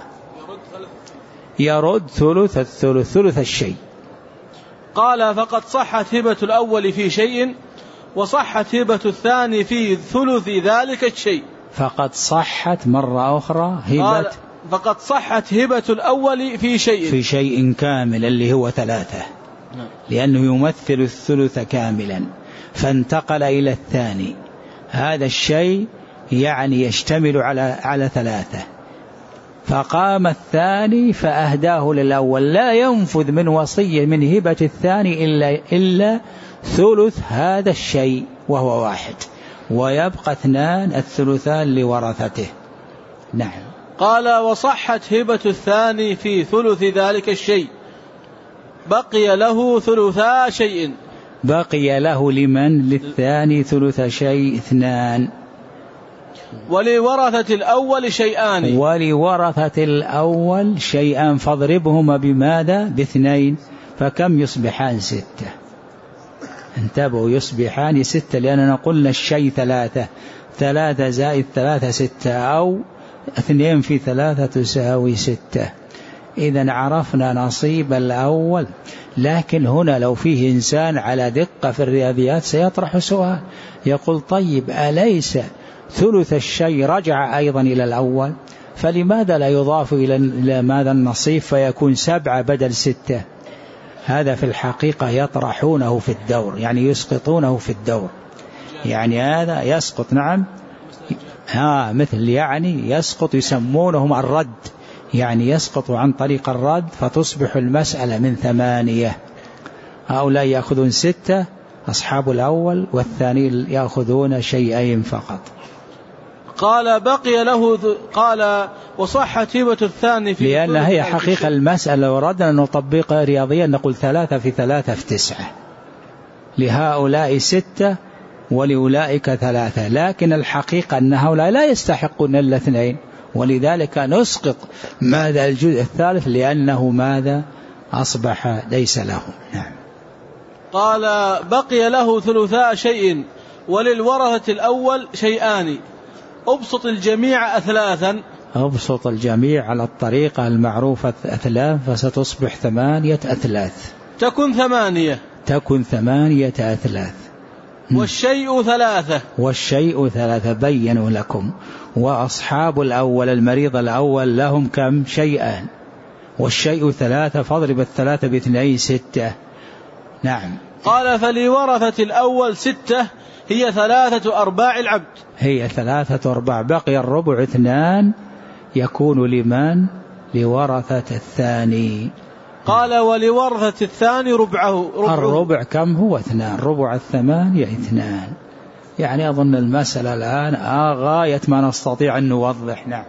Speaker 1: يرد ثلث الثلث، ثلث الشيء.
Speaker 2: قال: فقد صحت هبة الأول في شيء، وصحت هبة الثاني في ثلث ذلك الشيء.
Speaker 1: فقد صحت مرة أخرى هبة،
Speaker 2: فقد صحت هبة الأول في شيء،
Speaker 1: في شيء كامل اللي هو ثلاثة، لأنه يمثل الثلث كاملا، فانتقل إلى الثاني. هذا الشيء يعني يشتمل على على ثلاثة، فقام الثاني فأهداه للأول، لا ينفذ من وصية من هبة الثاني إلا إلا ثلث هذا الشيء وهو واحد، ويبقى اثنان الثلثان لورثته. نعم.
Speaker 2: قال: وصحت هبة الثاني في ثلث ذلك الشيء، بقي له ثلثا شيء.
Speaker 1: بقي له لمن؟ للثاني ثلث شيء اثنان.
Speaker 2: ولورثة الأول شيئان
Speaker 1: ولورثة الأول شيئان فاضربهما بماذا؟ باثنين، فكم يصبحان؟ ستة. انتبهوا، يصبحان ستة، لأننا قلنا الشيء ثلاثة، ثلاثة زائد ثلاثة ستة، أو اثنين في ثلاثة تساوي ستة. إذن عرفنا نصيب الأول. لكن هنا لو فيه إنسان على دقة في الرياضيات سيطرح سؤال، يقول طيب أليس ثلث الشيء رجع أيضا إلى الأول؟ فلماذا لا يضاف إلى ماذا النصيب فيكون سبعة بدل ستة؟ هذا في الحقيقة يطرحونه في الدور، يعني يسقطونه في الدور، يعني هذا يسقط. نعم، ها مثل يعني يسقط، يسمونهم الرد، يعني يسقط عن طريق الرد، فتصبح المسألة من ثمانية. هؤلاء يأخذون ستة أصحاب الأول، والثاني يأخذون شيئين فقط.
Speaker 2: قال بقي له ذ... قال وصحت هبة الثاني في،
Speaker 1: لأن هي حقيقة المسألة وردنا أن نطبقها رياضيا نقول ثلاثة في ثلاثة في تسعة، لهؤلاء ستة ولأولئك ثلاثة، لكن الحقيقة أن هؤلاء لا يستحقون إلا اثنين، ولذلك نسقط ماذا الجزء الثالث، لأنه ماذا أصبح ليس له. نعم.
Speaker 2: قال بقي له ثلثاء شيء وللورثة الأول شيئان، أبسط الجميع أثلاثا.
Speaker 1: أبسط الجميع على الطريقة المعروفة أثلاث، فستصبح ثمانية أثلاث،
Speaker 2: تكون ثمانية
Speaker 1: تكون ثمانية أثلاث.
Speaker 2: والشيء ثلاثة،
Speaker 1: والشيء ثلاثة بينوا لكم. وأصحاب الأول المريض الأول لهم كم؟ شيئان، والشيء ثلاثة، فاضرب الثلاثة باثنين ستة. نعم.
Speaker 2: قال فلورثة الأول ستة هي ثلاثة أرباع العبد،
Speaker 1: هي ثلاثة أرباع، بقي الربع اثنان، يكون لمن؟ لورثة الثاني.
Speaker 2: قال ولورثة الثاني ربعه, ربعه.
Speaker 1: الربع كم هو؟ اثنان، ربع الثمانية اثنان. يعني أظن المسألة الآن آه غاية ما نستطيع أن نوضح. نعم.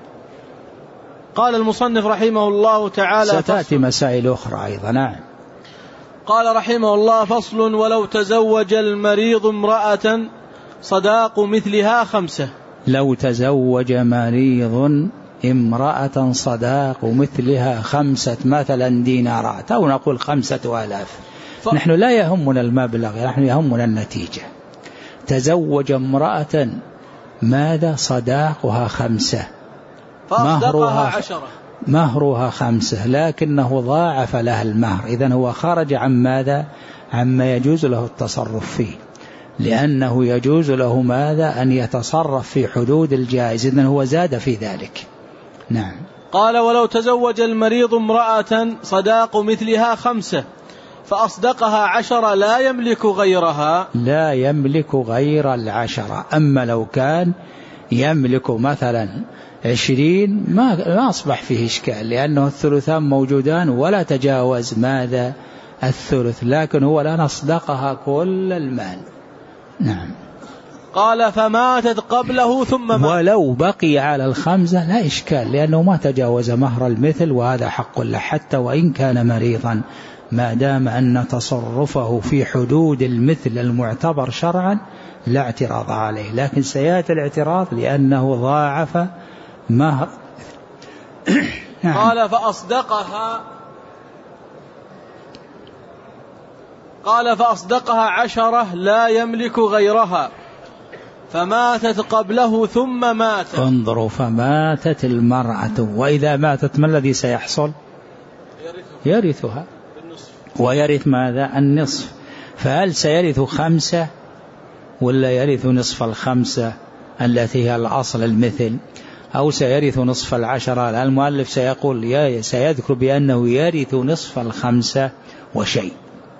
Speaker 2: قال المصنف رحمه الله تعالى
Speaker 1: ستأتي مسائل أخرى أيضا. نعم.
Speaker 2: قال رحمه الله فصل ولو تزوج المريض امرأة صداق مثلها خمسة.
Speaker 1: لو تزوج مريض امرأة صداق مثلها خمسة مثلا دينارات، أو نقول خمسة آلاف. ف... نحن لا يهمنا المبلغ، نحن يهمنا النتيجة. تزوج امرأة ماذا؟ صداقها خمسة،
Speaker 2: مهرها عشرة،
Speaker 1: مهرها خمسة، لكنه ضاعف لها المهر. إذن هو خرج عن ماذا؟ عما يجوز له التصرف فيه، لأنه يجوز له ماذا؟ أن يتصرف في حدود الجائز، إذن هو زاد في ذلك. نعم.
Speaker 2: قال ولو تزوج المريض امرأة صداق مثلها خمسة فأصدقها عشرة لا يملك غيرها،
Speaker 1: لا يملك غير العشرة. أما لو كان يملك مثلا عشرين ما, ما أصبح فيه إشكال، لأنه الثلثان موجودان ولا تجاوز ماذا؟ الثلث، لكن هو لا نصدقها كل المال. نعم.
Speaker 2: قال فماتت قبله ثم مات.
Speaker 1: ولو بقي على الخمسة لا إشكال، لأنه ما تجاوز مهر المثل، وهذا حق له حتى وإن كان مريضا، ما دام أن تصرفه في حدود المثل المعتبر شرعا لا اعتراض عليه. لكن سيأتي الاعتراض لأنه ضاعف مهر.
Speaker 2: نعم. قال فأصدقها قال فأصدقها عشرة لا يملك غيرها فماتت قبله ثم مات.
Speaker 1: انظروا، فماتت المرأة، وإذا ماتت ما الذي سيحصل؟ يرثها، ويرث ماذا؟ النصف. فهل سيرث خمسة ولا يرث نصف الخمسة التي هي الأصل المثل، أو سيرث نصف العشرة؟ المؤلف سيقول يا سيذكر بأنه يرث نصف الخمسة وشيء.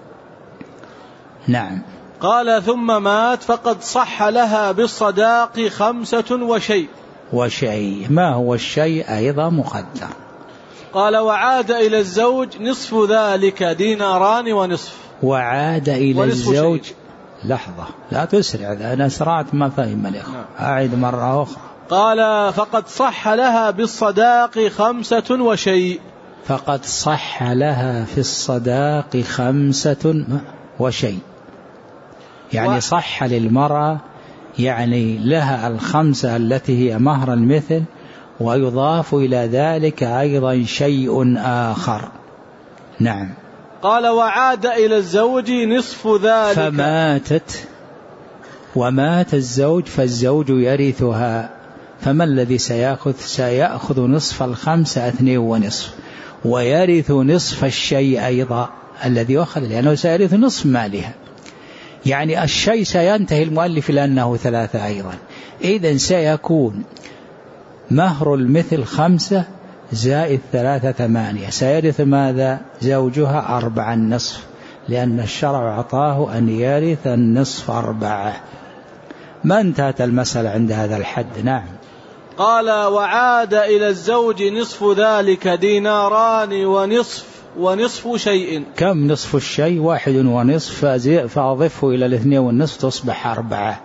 Speaker 1: نعم.
Speaker 2: قال ثم مات فقد صح لها بالصداق خمسة وشيء.
Speaker 1: وشيء ما هو الشيء؟ أيضا مقدر.
Speaker 2: قال وعاد إلى الزوج نصف ذلك ديناران ونصف.
Speaker 1: وعاد إلى الزوج شيء. لحظة لا تسرع، أنا أسرعت ما فهم الإخوة. أعيد مرة أخرى.
Speaker 2: قال فقد صح لها بالصداق خمسة وشيء.
Speaker 1: فقد صح لها في الصداق خمسة وشيء، يعني و... صح للمرأة يعني لها الخمسة التي هي مهر المثل، ويضاف إلى ذلك أيضا شيء آخر. نعم.
Speaker 2: قال وعاد إلى الزوج نصف ذلك
Speaker 1: فماتت ومات الزوج فالزوج يرثها، فما الذي سيأخذ؟ سيأخذ نصف الخمسة اثنين ونصف، ويرث نصف الشيء أيضا الذي أخذ، لأنه سيرث نصف مالها. يعني الشيء سينتهي المؤلف لأنه ثلاثة أيضا. إذن سيكون مهر المثل خمسة زائد ثلاثة ثمانية، سيرث ماذا؟ زوجها أربعة النصف، لأن الشرع أعطاه أن يرث النصف أربعة. ما انتهت المسألة عند هذا الحد. نعم.
Speaker 2: قال وعاد إلى الزوج نصف ذلك ديناران ونصف ونصف شيء.
Speaker 1: كم نصف الشيء؟ واحد ونصف، فأضفه إلى الاثنين والنصف تصبح أربعة.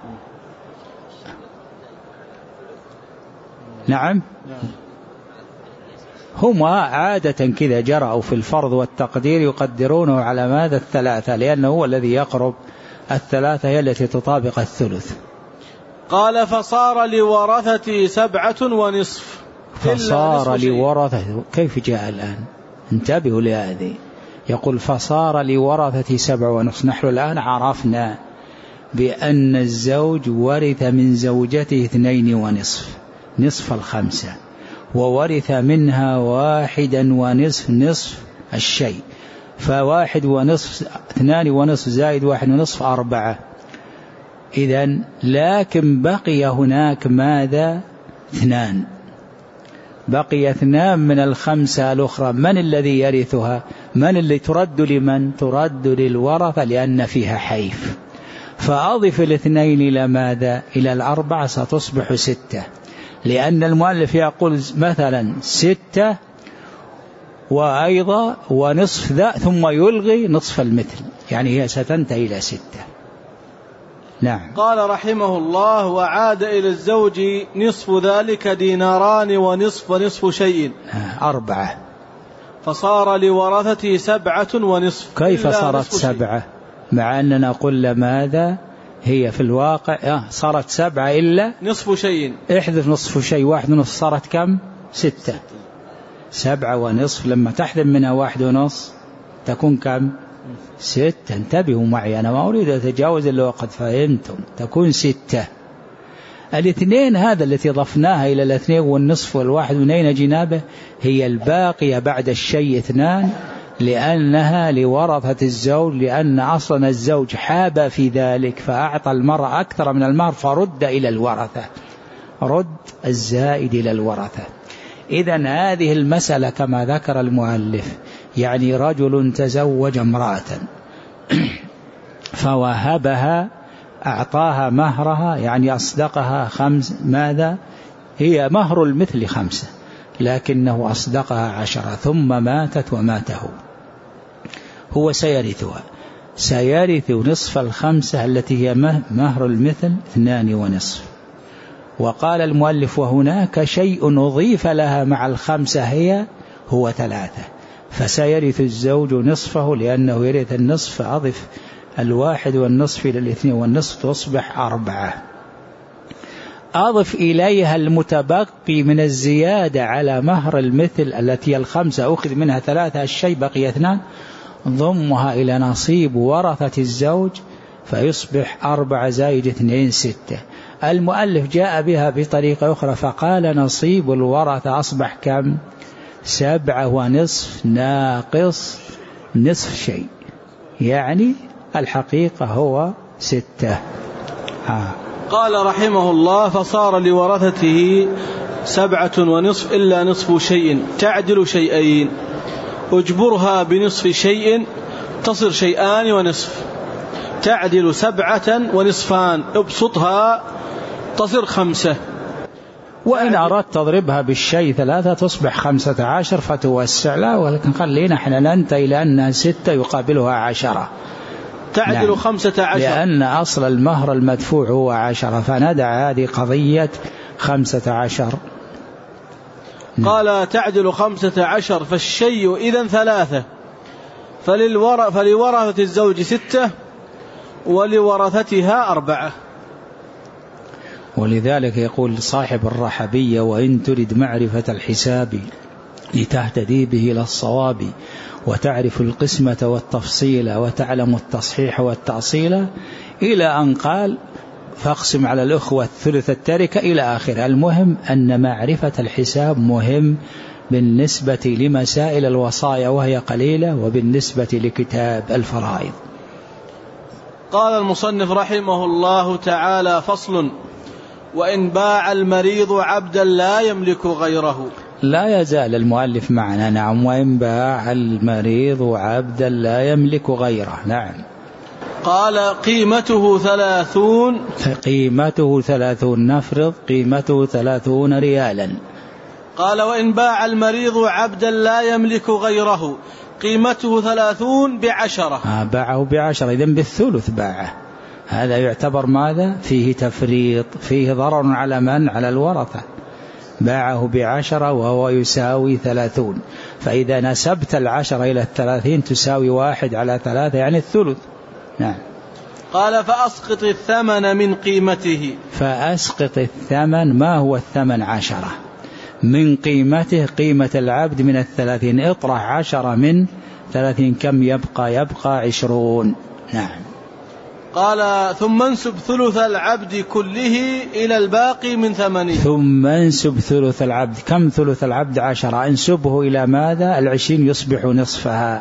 Speaker 1: نعم. هما عادة كذا جرأوا في الفرض والتقدير يقدرونه على ماذا؟ الثلاثة، لأنه هو الذي يقرب الثلاثة هي التي تطابق الثلث.
Speaker 2: قال فصار لورثتي سبعة ونصف.
Speaker 1: فصار لورثتي، كيف جاء الآن؟ انتبهوا لهذه. يقول فصار لورثتي سبعة ونصف. نحن الآن عرفنا بأن الزوج ورث من زوجته اثنين ونصف، نصف الخمسة، وورث منها واحدا ونصف، نصف الشيء. فواحد ونصف اثنان ونصف زائد واحد ونصف أربعة. إذن لكن بقي هناك ماذا؟ اثنان، بقي اثنان من الخمسة الأخرى. من الذي يرثها؟ من اللي ترد لمن؟ ترد للورثة، لأن فيها حيف. فأضف الاثنين إلى ماذا؟ إلى الأربعة، ستصبح ستة، لأن المؤلف يقول مثلا ستة وأيضا ونصف ذا، ثم يلغي نصف المثل، يعني هي ستنتهي إلى ستة. نعم.
Speaker 2: قال رحمه الله وعاد إلى الزوج نصف ذلك ديناران ونصف ونصف شيء،
Speaker 1: أربعة.
Speaker 2: فصار لورثتي سبعة ونصف.
Speaker 1: كيف صارت سبعة مع أننا قلنا ماذا هي في الواقع؟ آه صارت سبعة إلا
Speaker 2: نصف شيء.
Speaker 1: احذف نصف شيء، واحد ونصف صارت كم؟ ستة. سبعة ونصف لما تحذف منها واحد ونصف تكون كم؟ ستة. انتبهوا معي، أنا ما أريد أتجاوز اللي وقد فهمتم. تكون ستة. الاثنين هذا التي ضفناها إلى الاثنين والنصف والواحد من أين جنابه؟ هي الباقية بعد الشيء اثنان، لأنها لورثة الزوج، لأن أصلا الزوج حاب في ذلك فأعطى المرأة أكثر من المهر فرد إلى الورثة، رد الزائد إلى الورثة. إذن هذه المسألة كما ذكر المؤلف، يعني رجل تزوج امرأة فوهبها، أعطاها مهرها، يعني أصدقها خمس، ماذا هي مهر المثل خمسة، لكنه أصدقها عشرة، ثم ماتت وماته. هو سيرثها، سيرث نصف الخمسة التي هي مهر المثل اثنان ونصف. وقال المؤلف وهناك شيء أضيف لها مع الخمسة هي هو ثلاثة، فسيرث الزوج نصفه لأنه يرث النصف، فأضف الواحد والنصف إلى الاثنين والنصف تصبح أربعة. أضف إليها المتبقي من الزيادة على مهر المثل التي الخمسة أخذ منها ثلاثة، الشيء بقي اثنان، ضمها إلى نصيب ورثة الزوج فيصبح أربعة زائد اثنين ستة. المؤلف جاء بها بطريقة أخرى فقال نصيب الورثة أصبح كم؟ سبعة ونصف ناقص نصف شيء، يعني الحقيقة هو ستة. ها.
Speaker 2: قال رحمه الله فصار لورثته سبعة ونصف إلا نصف شيء تعدل شيئين، أجبرها بنصف شيء تصر شيئان ونصف، تعدل سبعة ونصفان، ابسطها تصر خمسة.
Speaker 1: وإن أردت تضربها بالشيء ثلاثة تصبح خمسة عشر فتوسع لا، ولكن خلينا احنا ننتهي لأنها ستة يقابلها عشرة،
Speaker 2: تعدل نعم. خمسة عشر،
Speaker 1: لأن أصل المهر المدفوع هو عشرة، فندع هذه قضية خمسة عشر.
Speaker 2: قال تعدل خمسة عشر، فالشيء إذن ثلاثة، فللور... فلورثة الزوج ستة ولورثتها أربعة.
Speaker 1: ولذلك يقول صاحب الرحبية: وإن ترد معرفة الحساب لتهتدي به إلى الصواب وتعرف القسمة والتفصيل وتعلم التصحيح والتأصيل، إلى أن قال: فاقسم على الأخوة ثلث التركة إلى آخر. المهم أن معرفة الحساب مهم بالنسبة لمسائل الوصايا وهي قليلة، وبالنسبة لكتاب الفرائض.
Speaker 2: قال المصنف رحمه الله تعالى: فصل: وإن باع المريض عبدا لا يملك غيره.
Speaker 1: لا يزال المؤلف معنا. نعم. وإن باع المريض عبدا لا يملك غيره. نعم.
Speaker 2: قال: قيمته ثلاثون.
Speaker 1: قيمته ثلاثون، نفرض قيمته ثلاثون ريالا.
Speaker 2: قال: وإن باع المريض عبدا لا يملك غيره قيمته ثلاثون بعشرة.
Speaker 1: آه باعه بعشرة، إذن بالثلث باعه. هذا يعتبر ماذا؟ فيه تفريط، فيه ضرر على من؟ على الورثة. باعه بعشرة وهو يساوي ثلاثون، فإذا نسبت العشرة إلى الثلاثين تساوي واحد على ثلاثة، يعني الثلث. نعم.
Speaker 2: قال: فأسقط الثمن من قيمته.
Speaker 1: فأسقط الثمن. ما هو الثمن؟ عشرة من قيمته، قيمة العبد من الثلاثين. اطرح عشرة من ثلاثين، كم يبقى؟ يبقى عشرون. نعم.
Speaker 2: قال: ثم انسب ثلث العبد كله إلى الباقي من ثمنه.
Speaker 1: ثم انسب ثلث العبد. كم ثلث العبد؟ عشرة. انسبه إلى ماذا؟ العشرين، يصبح نصفها.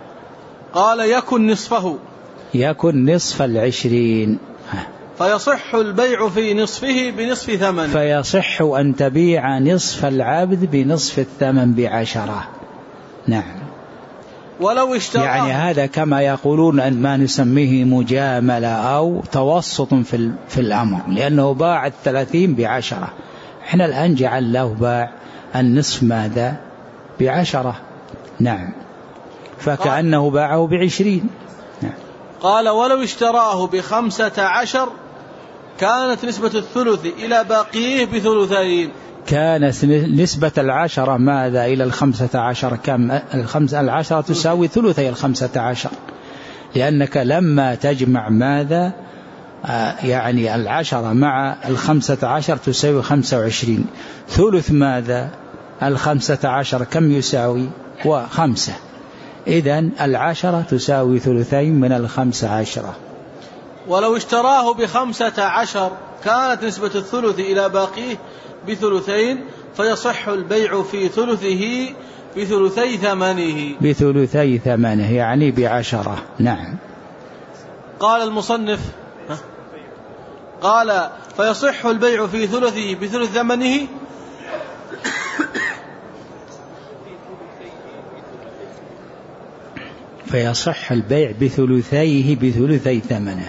Speaker 2: قال: يكن نصفه.
Speaker 1: يكن نصف العشرين.
Speaker 2: فيصح البيع في نصفه بنصف ثمنه.
Speaker 1: فيصح أن تبيع نصف العبد بنصف الثمن بعشرة. نعم.
Speaker 2: ولو اشترى،
Speaker 1: يعني هذا كما يقولون أن ما نسميه مجاملة أو توسط في في الأمر، لأنه باع الثلاثين بعشرة. احنا الآن جعل له باع النصف ماذا؟ بعشرة. نعم. فكأنه باعه بعشرين. نعم.
Speaker 2: قال: ولو اشتراه بخمسة عشر كانت نسبة الثلث إلى باقيه بثلثين.
Speaker 1: كانت نسبة العشرة ماذا إلى الخمسة عشر؟ كم؟ الخمسة العشرة تساوي ثلثي الخمسة عشر، لأنك لما تجمع ماذا آه يعني العشرة مع الخمسة عشر تساوي خمسة وعشرين. ثلث ماذا؟ الخمسة عشر كم يساوي؟ وخمسة. إذن العشرة تساوي ثلثين من الخمسة عشرة.
Speaker 2: ولو اشتراه بخمسة عشر كانت نسبة الثلث إلى باقيه بثلثين، فيصح البيع في ثلثه بثلثي ثمنه.
Speaker 1: بثلثي ثمنه يعني بعشرة. نعم.
Speaker 2: قال المصنف: قال: فيصح البيع في ثلثه بثلث ثمنه.
Speaker 1: فيصح البيع بثلثيه بثلثي ثمنه،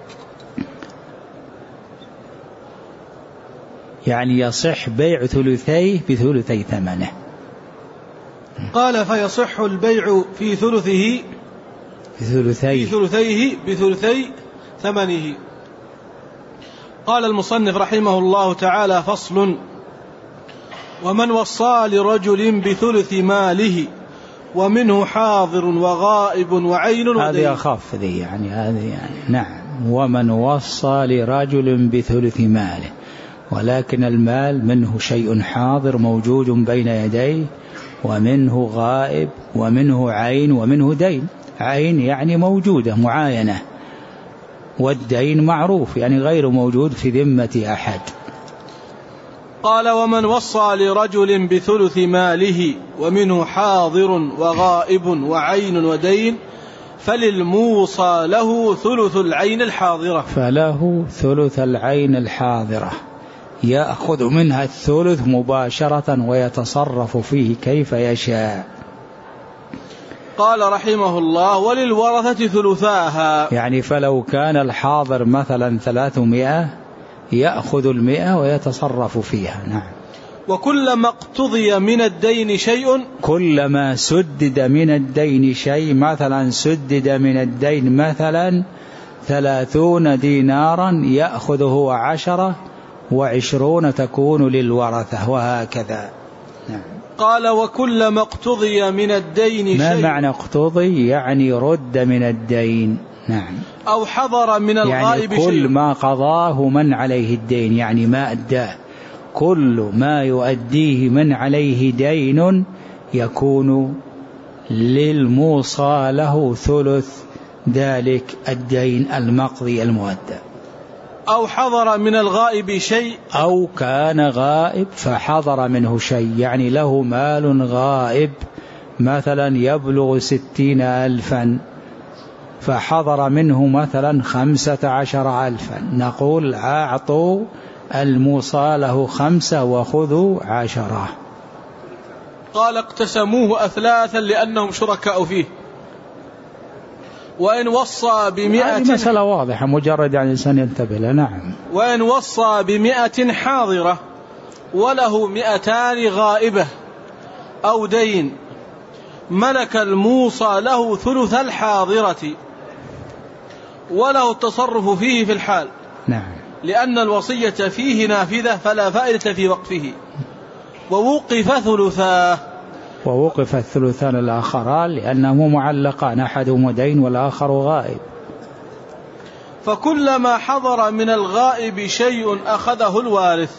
Speaker 1: يعني يصح بيع ثلثيه بثلثي ثمنه.
Speaker 2: قال: فيصح البيع في ثلثه
Speaker 1: بثلثيه
Speaker 2: بثلثيه بثلثي ثمنه. قال المصنف رحمه الله تعالى: فصل: ومن وصى لرجل بثلث ماله ومنه حاضر وغائب وعين ودين.
Speaker 1: هذه أخف ذي يعني هذه يعني. نعم. ومن وصى لرجل بثلث ماله، ولكن المال منه شيء حاضر موجود بين يديه، ومنه غائب، ومنه عين، ومنه دين. عين يعني موجودة معاينة، والدين معروف يعني غير موجود في ذمة أحد.
Speaker 2: قال: ومن وصى لرجل بثلث ماله ومنه حاضر وغائب وعين ودين فللموصى له ثلث العين الحاضرة.
Speaker 1: فله ثلث العين الحاضرة، يأخذ منها الثلث مباشرة ويتصرف فيه كيف يشاء.
Speaker 2: قال رحمه الله: وللورثة ثلثاها.
Speaker 1: يعني فلو كان الحاضر مثلا ثلاثمائة يأخذ المئة ويتصرف فيها. نعم.
Speaker 2: وكلما اقتضي من الدين شيء،
Speaker 1: كلما سدد من الدين شيء، مثلا سدد من الدين مثلا ثلاثون دينارا يأخذه عشرة وعشرون تكون للورثة، وهكذا. نعم.
Speaker 2: قال: وكلما اقتضي من الدين
Speaker 1: ما
Speaker 2: شيء.
Speaker 1: معنى اقتضي؟ يعني رد من الدين. نعم.
Speaker 2: أو حضر من الغائب
Speaker 1: يعني كل
Speaker 2: شيء.
Speaker 1: ما قضاه من عليه الدين، يعني ما أداه، كل ما يؤديه من عليه دين يكون للموصى له ثلث ذلك الدين المقضي المؤدى.
Speaker 2: أو حضر من الغائب شيء،
Speaker 1: أو كان غائب فحضر منه شيء، يعني له مال غائب مثلا يبلغ ستين ألفا فحضر منه مثلا خمسة عشر ألفا، نقول أعطوا الموصى له خمسة وخذوا عشرة.
Speaker 2: قال اقتسموه أثلاثا لأنهم شركاء فيه. وإن وصى بمئة،
Speaker 1: هذه مسألة واضحة مجرد عن الإنسان ينتبه لها. نعم.
Speaker 2: وإن وصى بمئة حاضرة وله مئتان غائبة أو دين، ملك الموصى له ثلث الحاضرة وله التصرف فيه في الحال.
Speaker 1: نعم.
Speaker 2: لأن الوصية فيه نافذة فلا فائدة في وقفه. ووقف ثلثاه،
Speaker 1: ووقف الثلثان الآخران لأنهما معلقان، أحدهما دين والآخر غائب.
Speaker 2: فكلما حضر من الغائب شيء أخذه الوارث،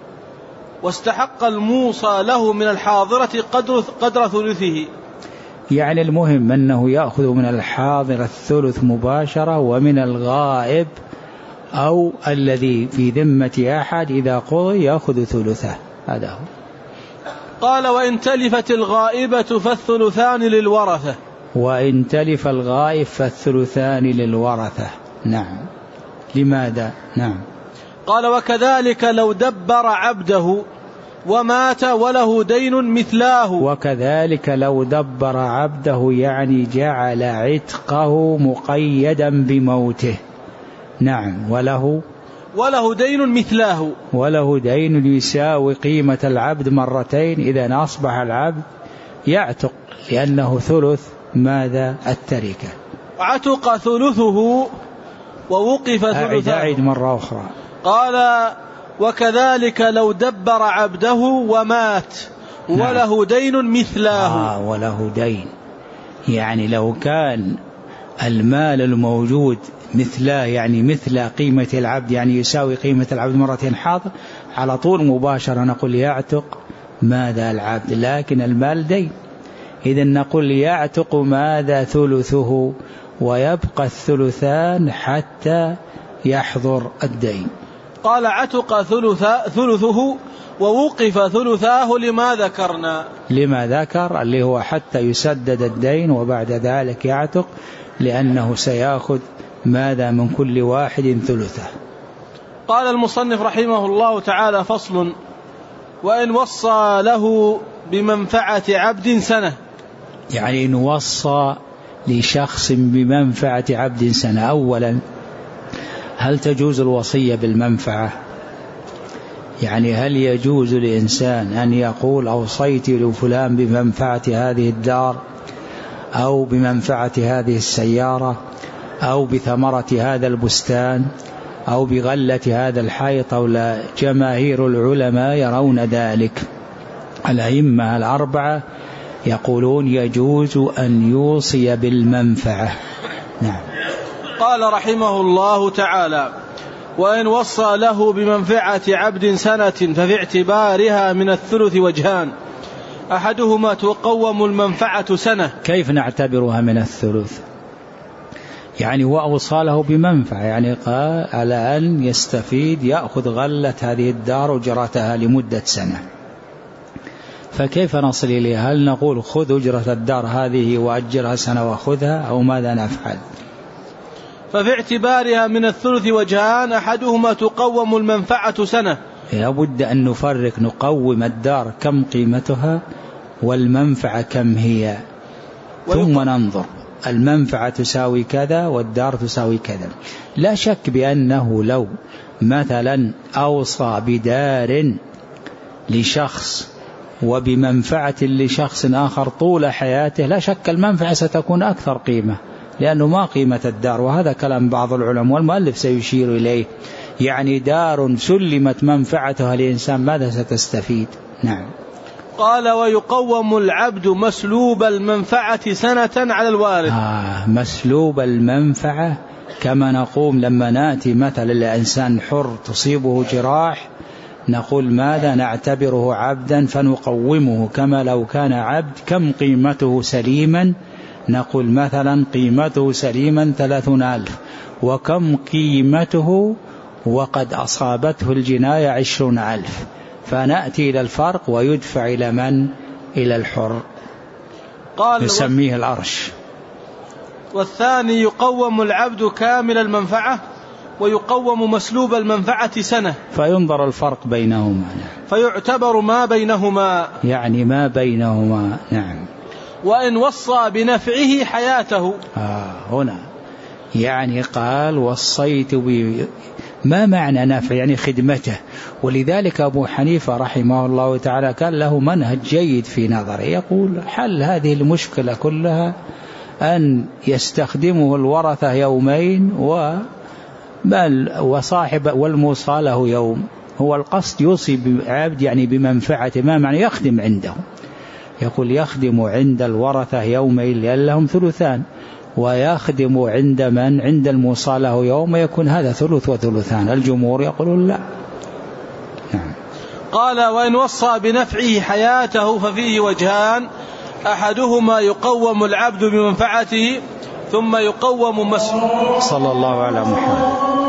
Speaker 2: واستحق الموصى له من الحاضرة قدر, قدر ثلثه.
Speaker 1: يعني المهم أنه يأخذ من الحاضر الثلث مباشرة، ومن الغائب أو الذي في ذمة أحد إذا قضي يأخذ ثلثه. هذا هو.
Speaker 2: قال وإن تلفت الغائبة فالثلثان للورثة.
Speaker 1: وإن تلف الغائب فالثلثان للورثة. نعم. لماذا؟ نعم.
Speaker 2: قال وكذلك لو دبر عبده ومات وله دين مثلاه.
Speaker 1: وكذلك لو دبر عبده يعني جعل عتقه مقيدا بموته. نعم. وله
Speaker 2: وله دين مثلاه،
Speaker 1: وله دين يساوي قيمة العبد مرتين. إذا أصبح العبد يعتق لأنه ثلث ماذا؟ التركة.
Speaker 2: عتق ثلثه ووقف ثلثه.
Speaker 1: أعيد مرة أخرى.
Speaker 2: قال وكذلك لو دبر عبده ومات وله نعم. دين مثلاه.
Speaker 1: آه وله دين، يعني لو كان المال الموجود مثله، يعني مثل قيمة العبد، يعني يساوي قيمة العبد مرتين حاضر، على طول مباشرة نقول يعتق ماذا العبد، لكن المال دين. إذن نقول يعتق ماذا؟ ثلثه، ويبقى الثلثان حتى يحضر الدين.
Speaker 2: قال عتق ثلثه ووقف ثلثاه لما ذكرنا،
Speaker 1: لما ذكر اللي هو حتى يسدد الدين، وبعد ذلك يعتق لأنه سيأخذ ماذا من كل واحد ثلثه.
Speaker 2: قال المصنف رحمه الله تعالى فصل. وإن وصى له بمنفعة عبد سنة،
Speaker 1: يعني إن وصى لشخص بمنفعة عبد سنة. أولا هل تجوز الوصية بالمنفعة؟ يعني هل يجوز لإنسان أن يقول أوصيت لفلان بمنفعة هذه الدار أو بمنفعة هذه السيارة أو بثمرة هذا البستان أو بغلة هذا الحائط؟ أو لا؟ جماهير العلماء يرون ذلك. الأئمة الأربعة يقولون يجوز أن يوصي بالمنفعة. نعم.
Speaker 2: قال رحمه الله تعالى وإن وصى له بمنفعة عبد سنة ففي اعتبارها من الثلث وجهان، أحدهما تقوم المنفعة سنة.
Speaker 1: كيف نعتبرها من الثلث؟ يعني هو أوصاله بمنفعة، يعني قال على أن يستفيد يأخذ غلة هذه الدار أجرتها لمدة سنة، فكيف نصل إليها؟ هل نقول خذ أجرة الدار هذه وأجرها سنة وخذها، أو ماذا نفعل؟
Speaker 2: ففي اعتبارها من الثلث وجهان، أحدهما تقوم المنفعة سنة.
Speaker 1: لابد أن نفرق، نقوم الدار كم قيمتها والمنفعة كم هي، ثم ننظر المنفعة تساوي كذا والدار تساوي كذا. لا شك بأنه لو مثلا أوصى بدار لشخص وبمنفعة لشخص آخر طول حياته، لا شك المنفعة ستكون أكثر قيمة، لأنه ما قيمة الدار، وهذا كلام بعض العلماء والمؤلف سيشير إليه. يعني دار سلمت منفعتها لإنسان ماذا ستستفيد؟ نعم.
Speaker 2: قال ويقوم العبد مسلوب المنفعة سنة على الوارث.
Speaker 1: آه مسلوب المنفعة كما نقوم لما نأتي مثلا الإنسان حر تصيبه جراح نقول ماذا؟ نعتبره عبدا فنقومه كما لو كان عبد. كم قيمته سليما؟ نقول مثلا قيمته سليما ثلاثون ألف. وكم قيمته وقد أصابته الجناية عشرون ألف. فنأتي إلى الفرق ويدفع إلى من؟ إلى الحر. قال نسميه العرش.
Speaker 2: والثاني يقوم العبد كامل المنفعة ويقوم مسلوب المنفعة سنة.
Speaker 1: فينظر الفرق بينهما،
Speaker 2: فيعتبر ما بينهما،
Speaker 1: يعني ما بينهما. نعم.
Speaker 2: وإن وصى بنفعه حياته.
Speaker 1: آه هنا يعني قال وصيت ب... ما معنى نفع؟ يعني خدمته. ولذلك أبو حنيفة رحمه الله تعالى كان له منهج جيد في نظره، يقول حل هذه المشكلة كلها أن يستخدمه الورثة يومين و بل وصاحب والموصى له يوم. هو القصد يوصي بعبد يعني بمنفعته، ما معنى يخدم عنده؟ يقول يخدم عند الورثة يومين لأن لهم ثلثان، ويخدم عند من؟ عند الموصى له يوم، يكون هذا ثلث وثلثان. الجمهور يقولون لا. نعم.
Speaker 2: قال وإن وصى بنفعه حياته ففيه وجهان، أحدهما يقوم العبد بمنفعته ثم يقوم مسلوب.
Speaker 1: صلى الله على محمد.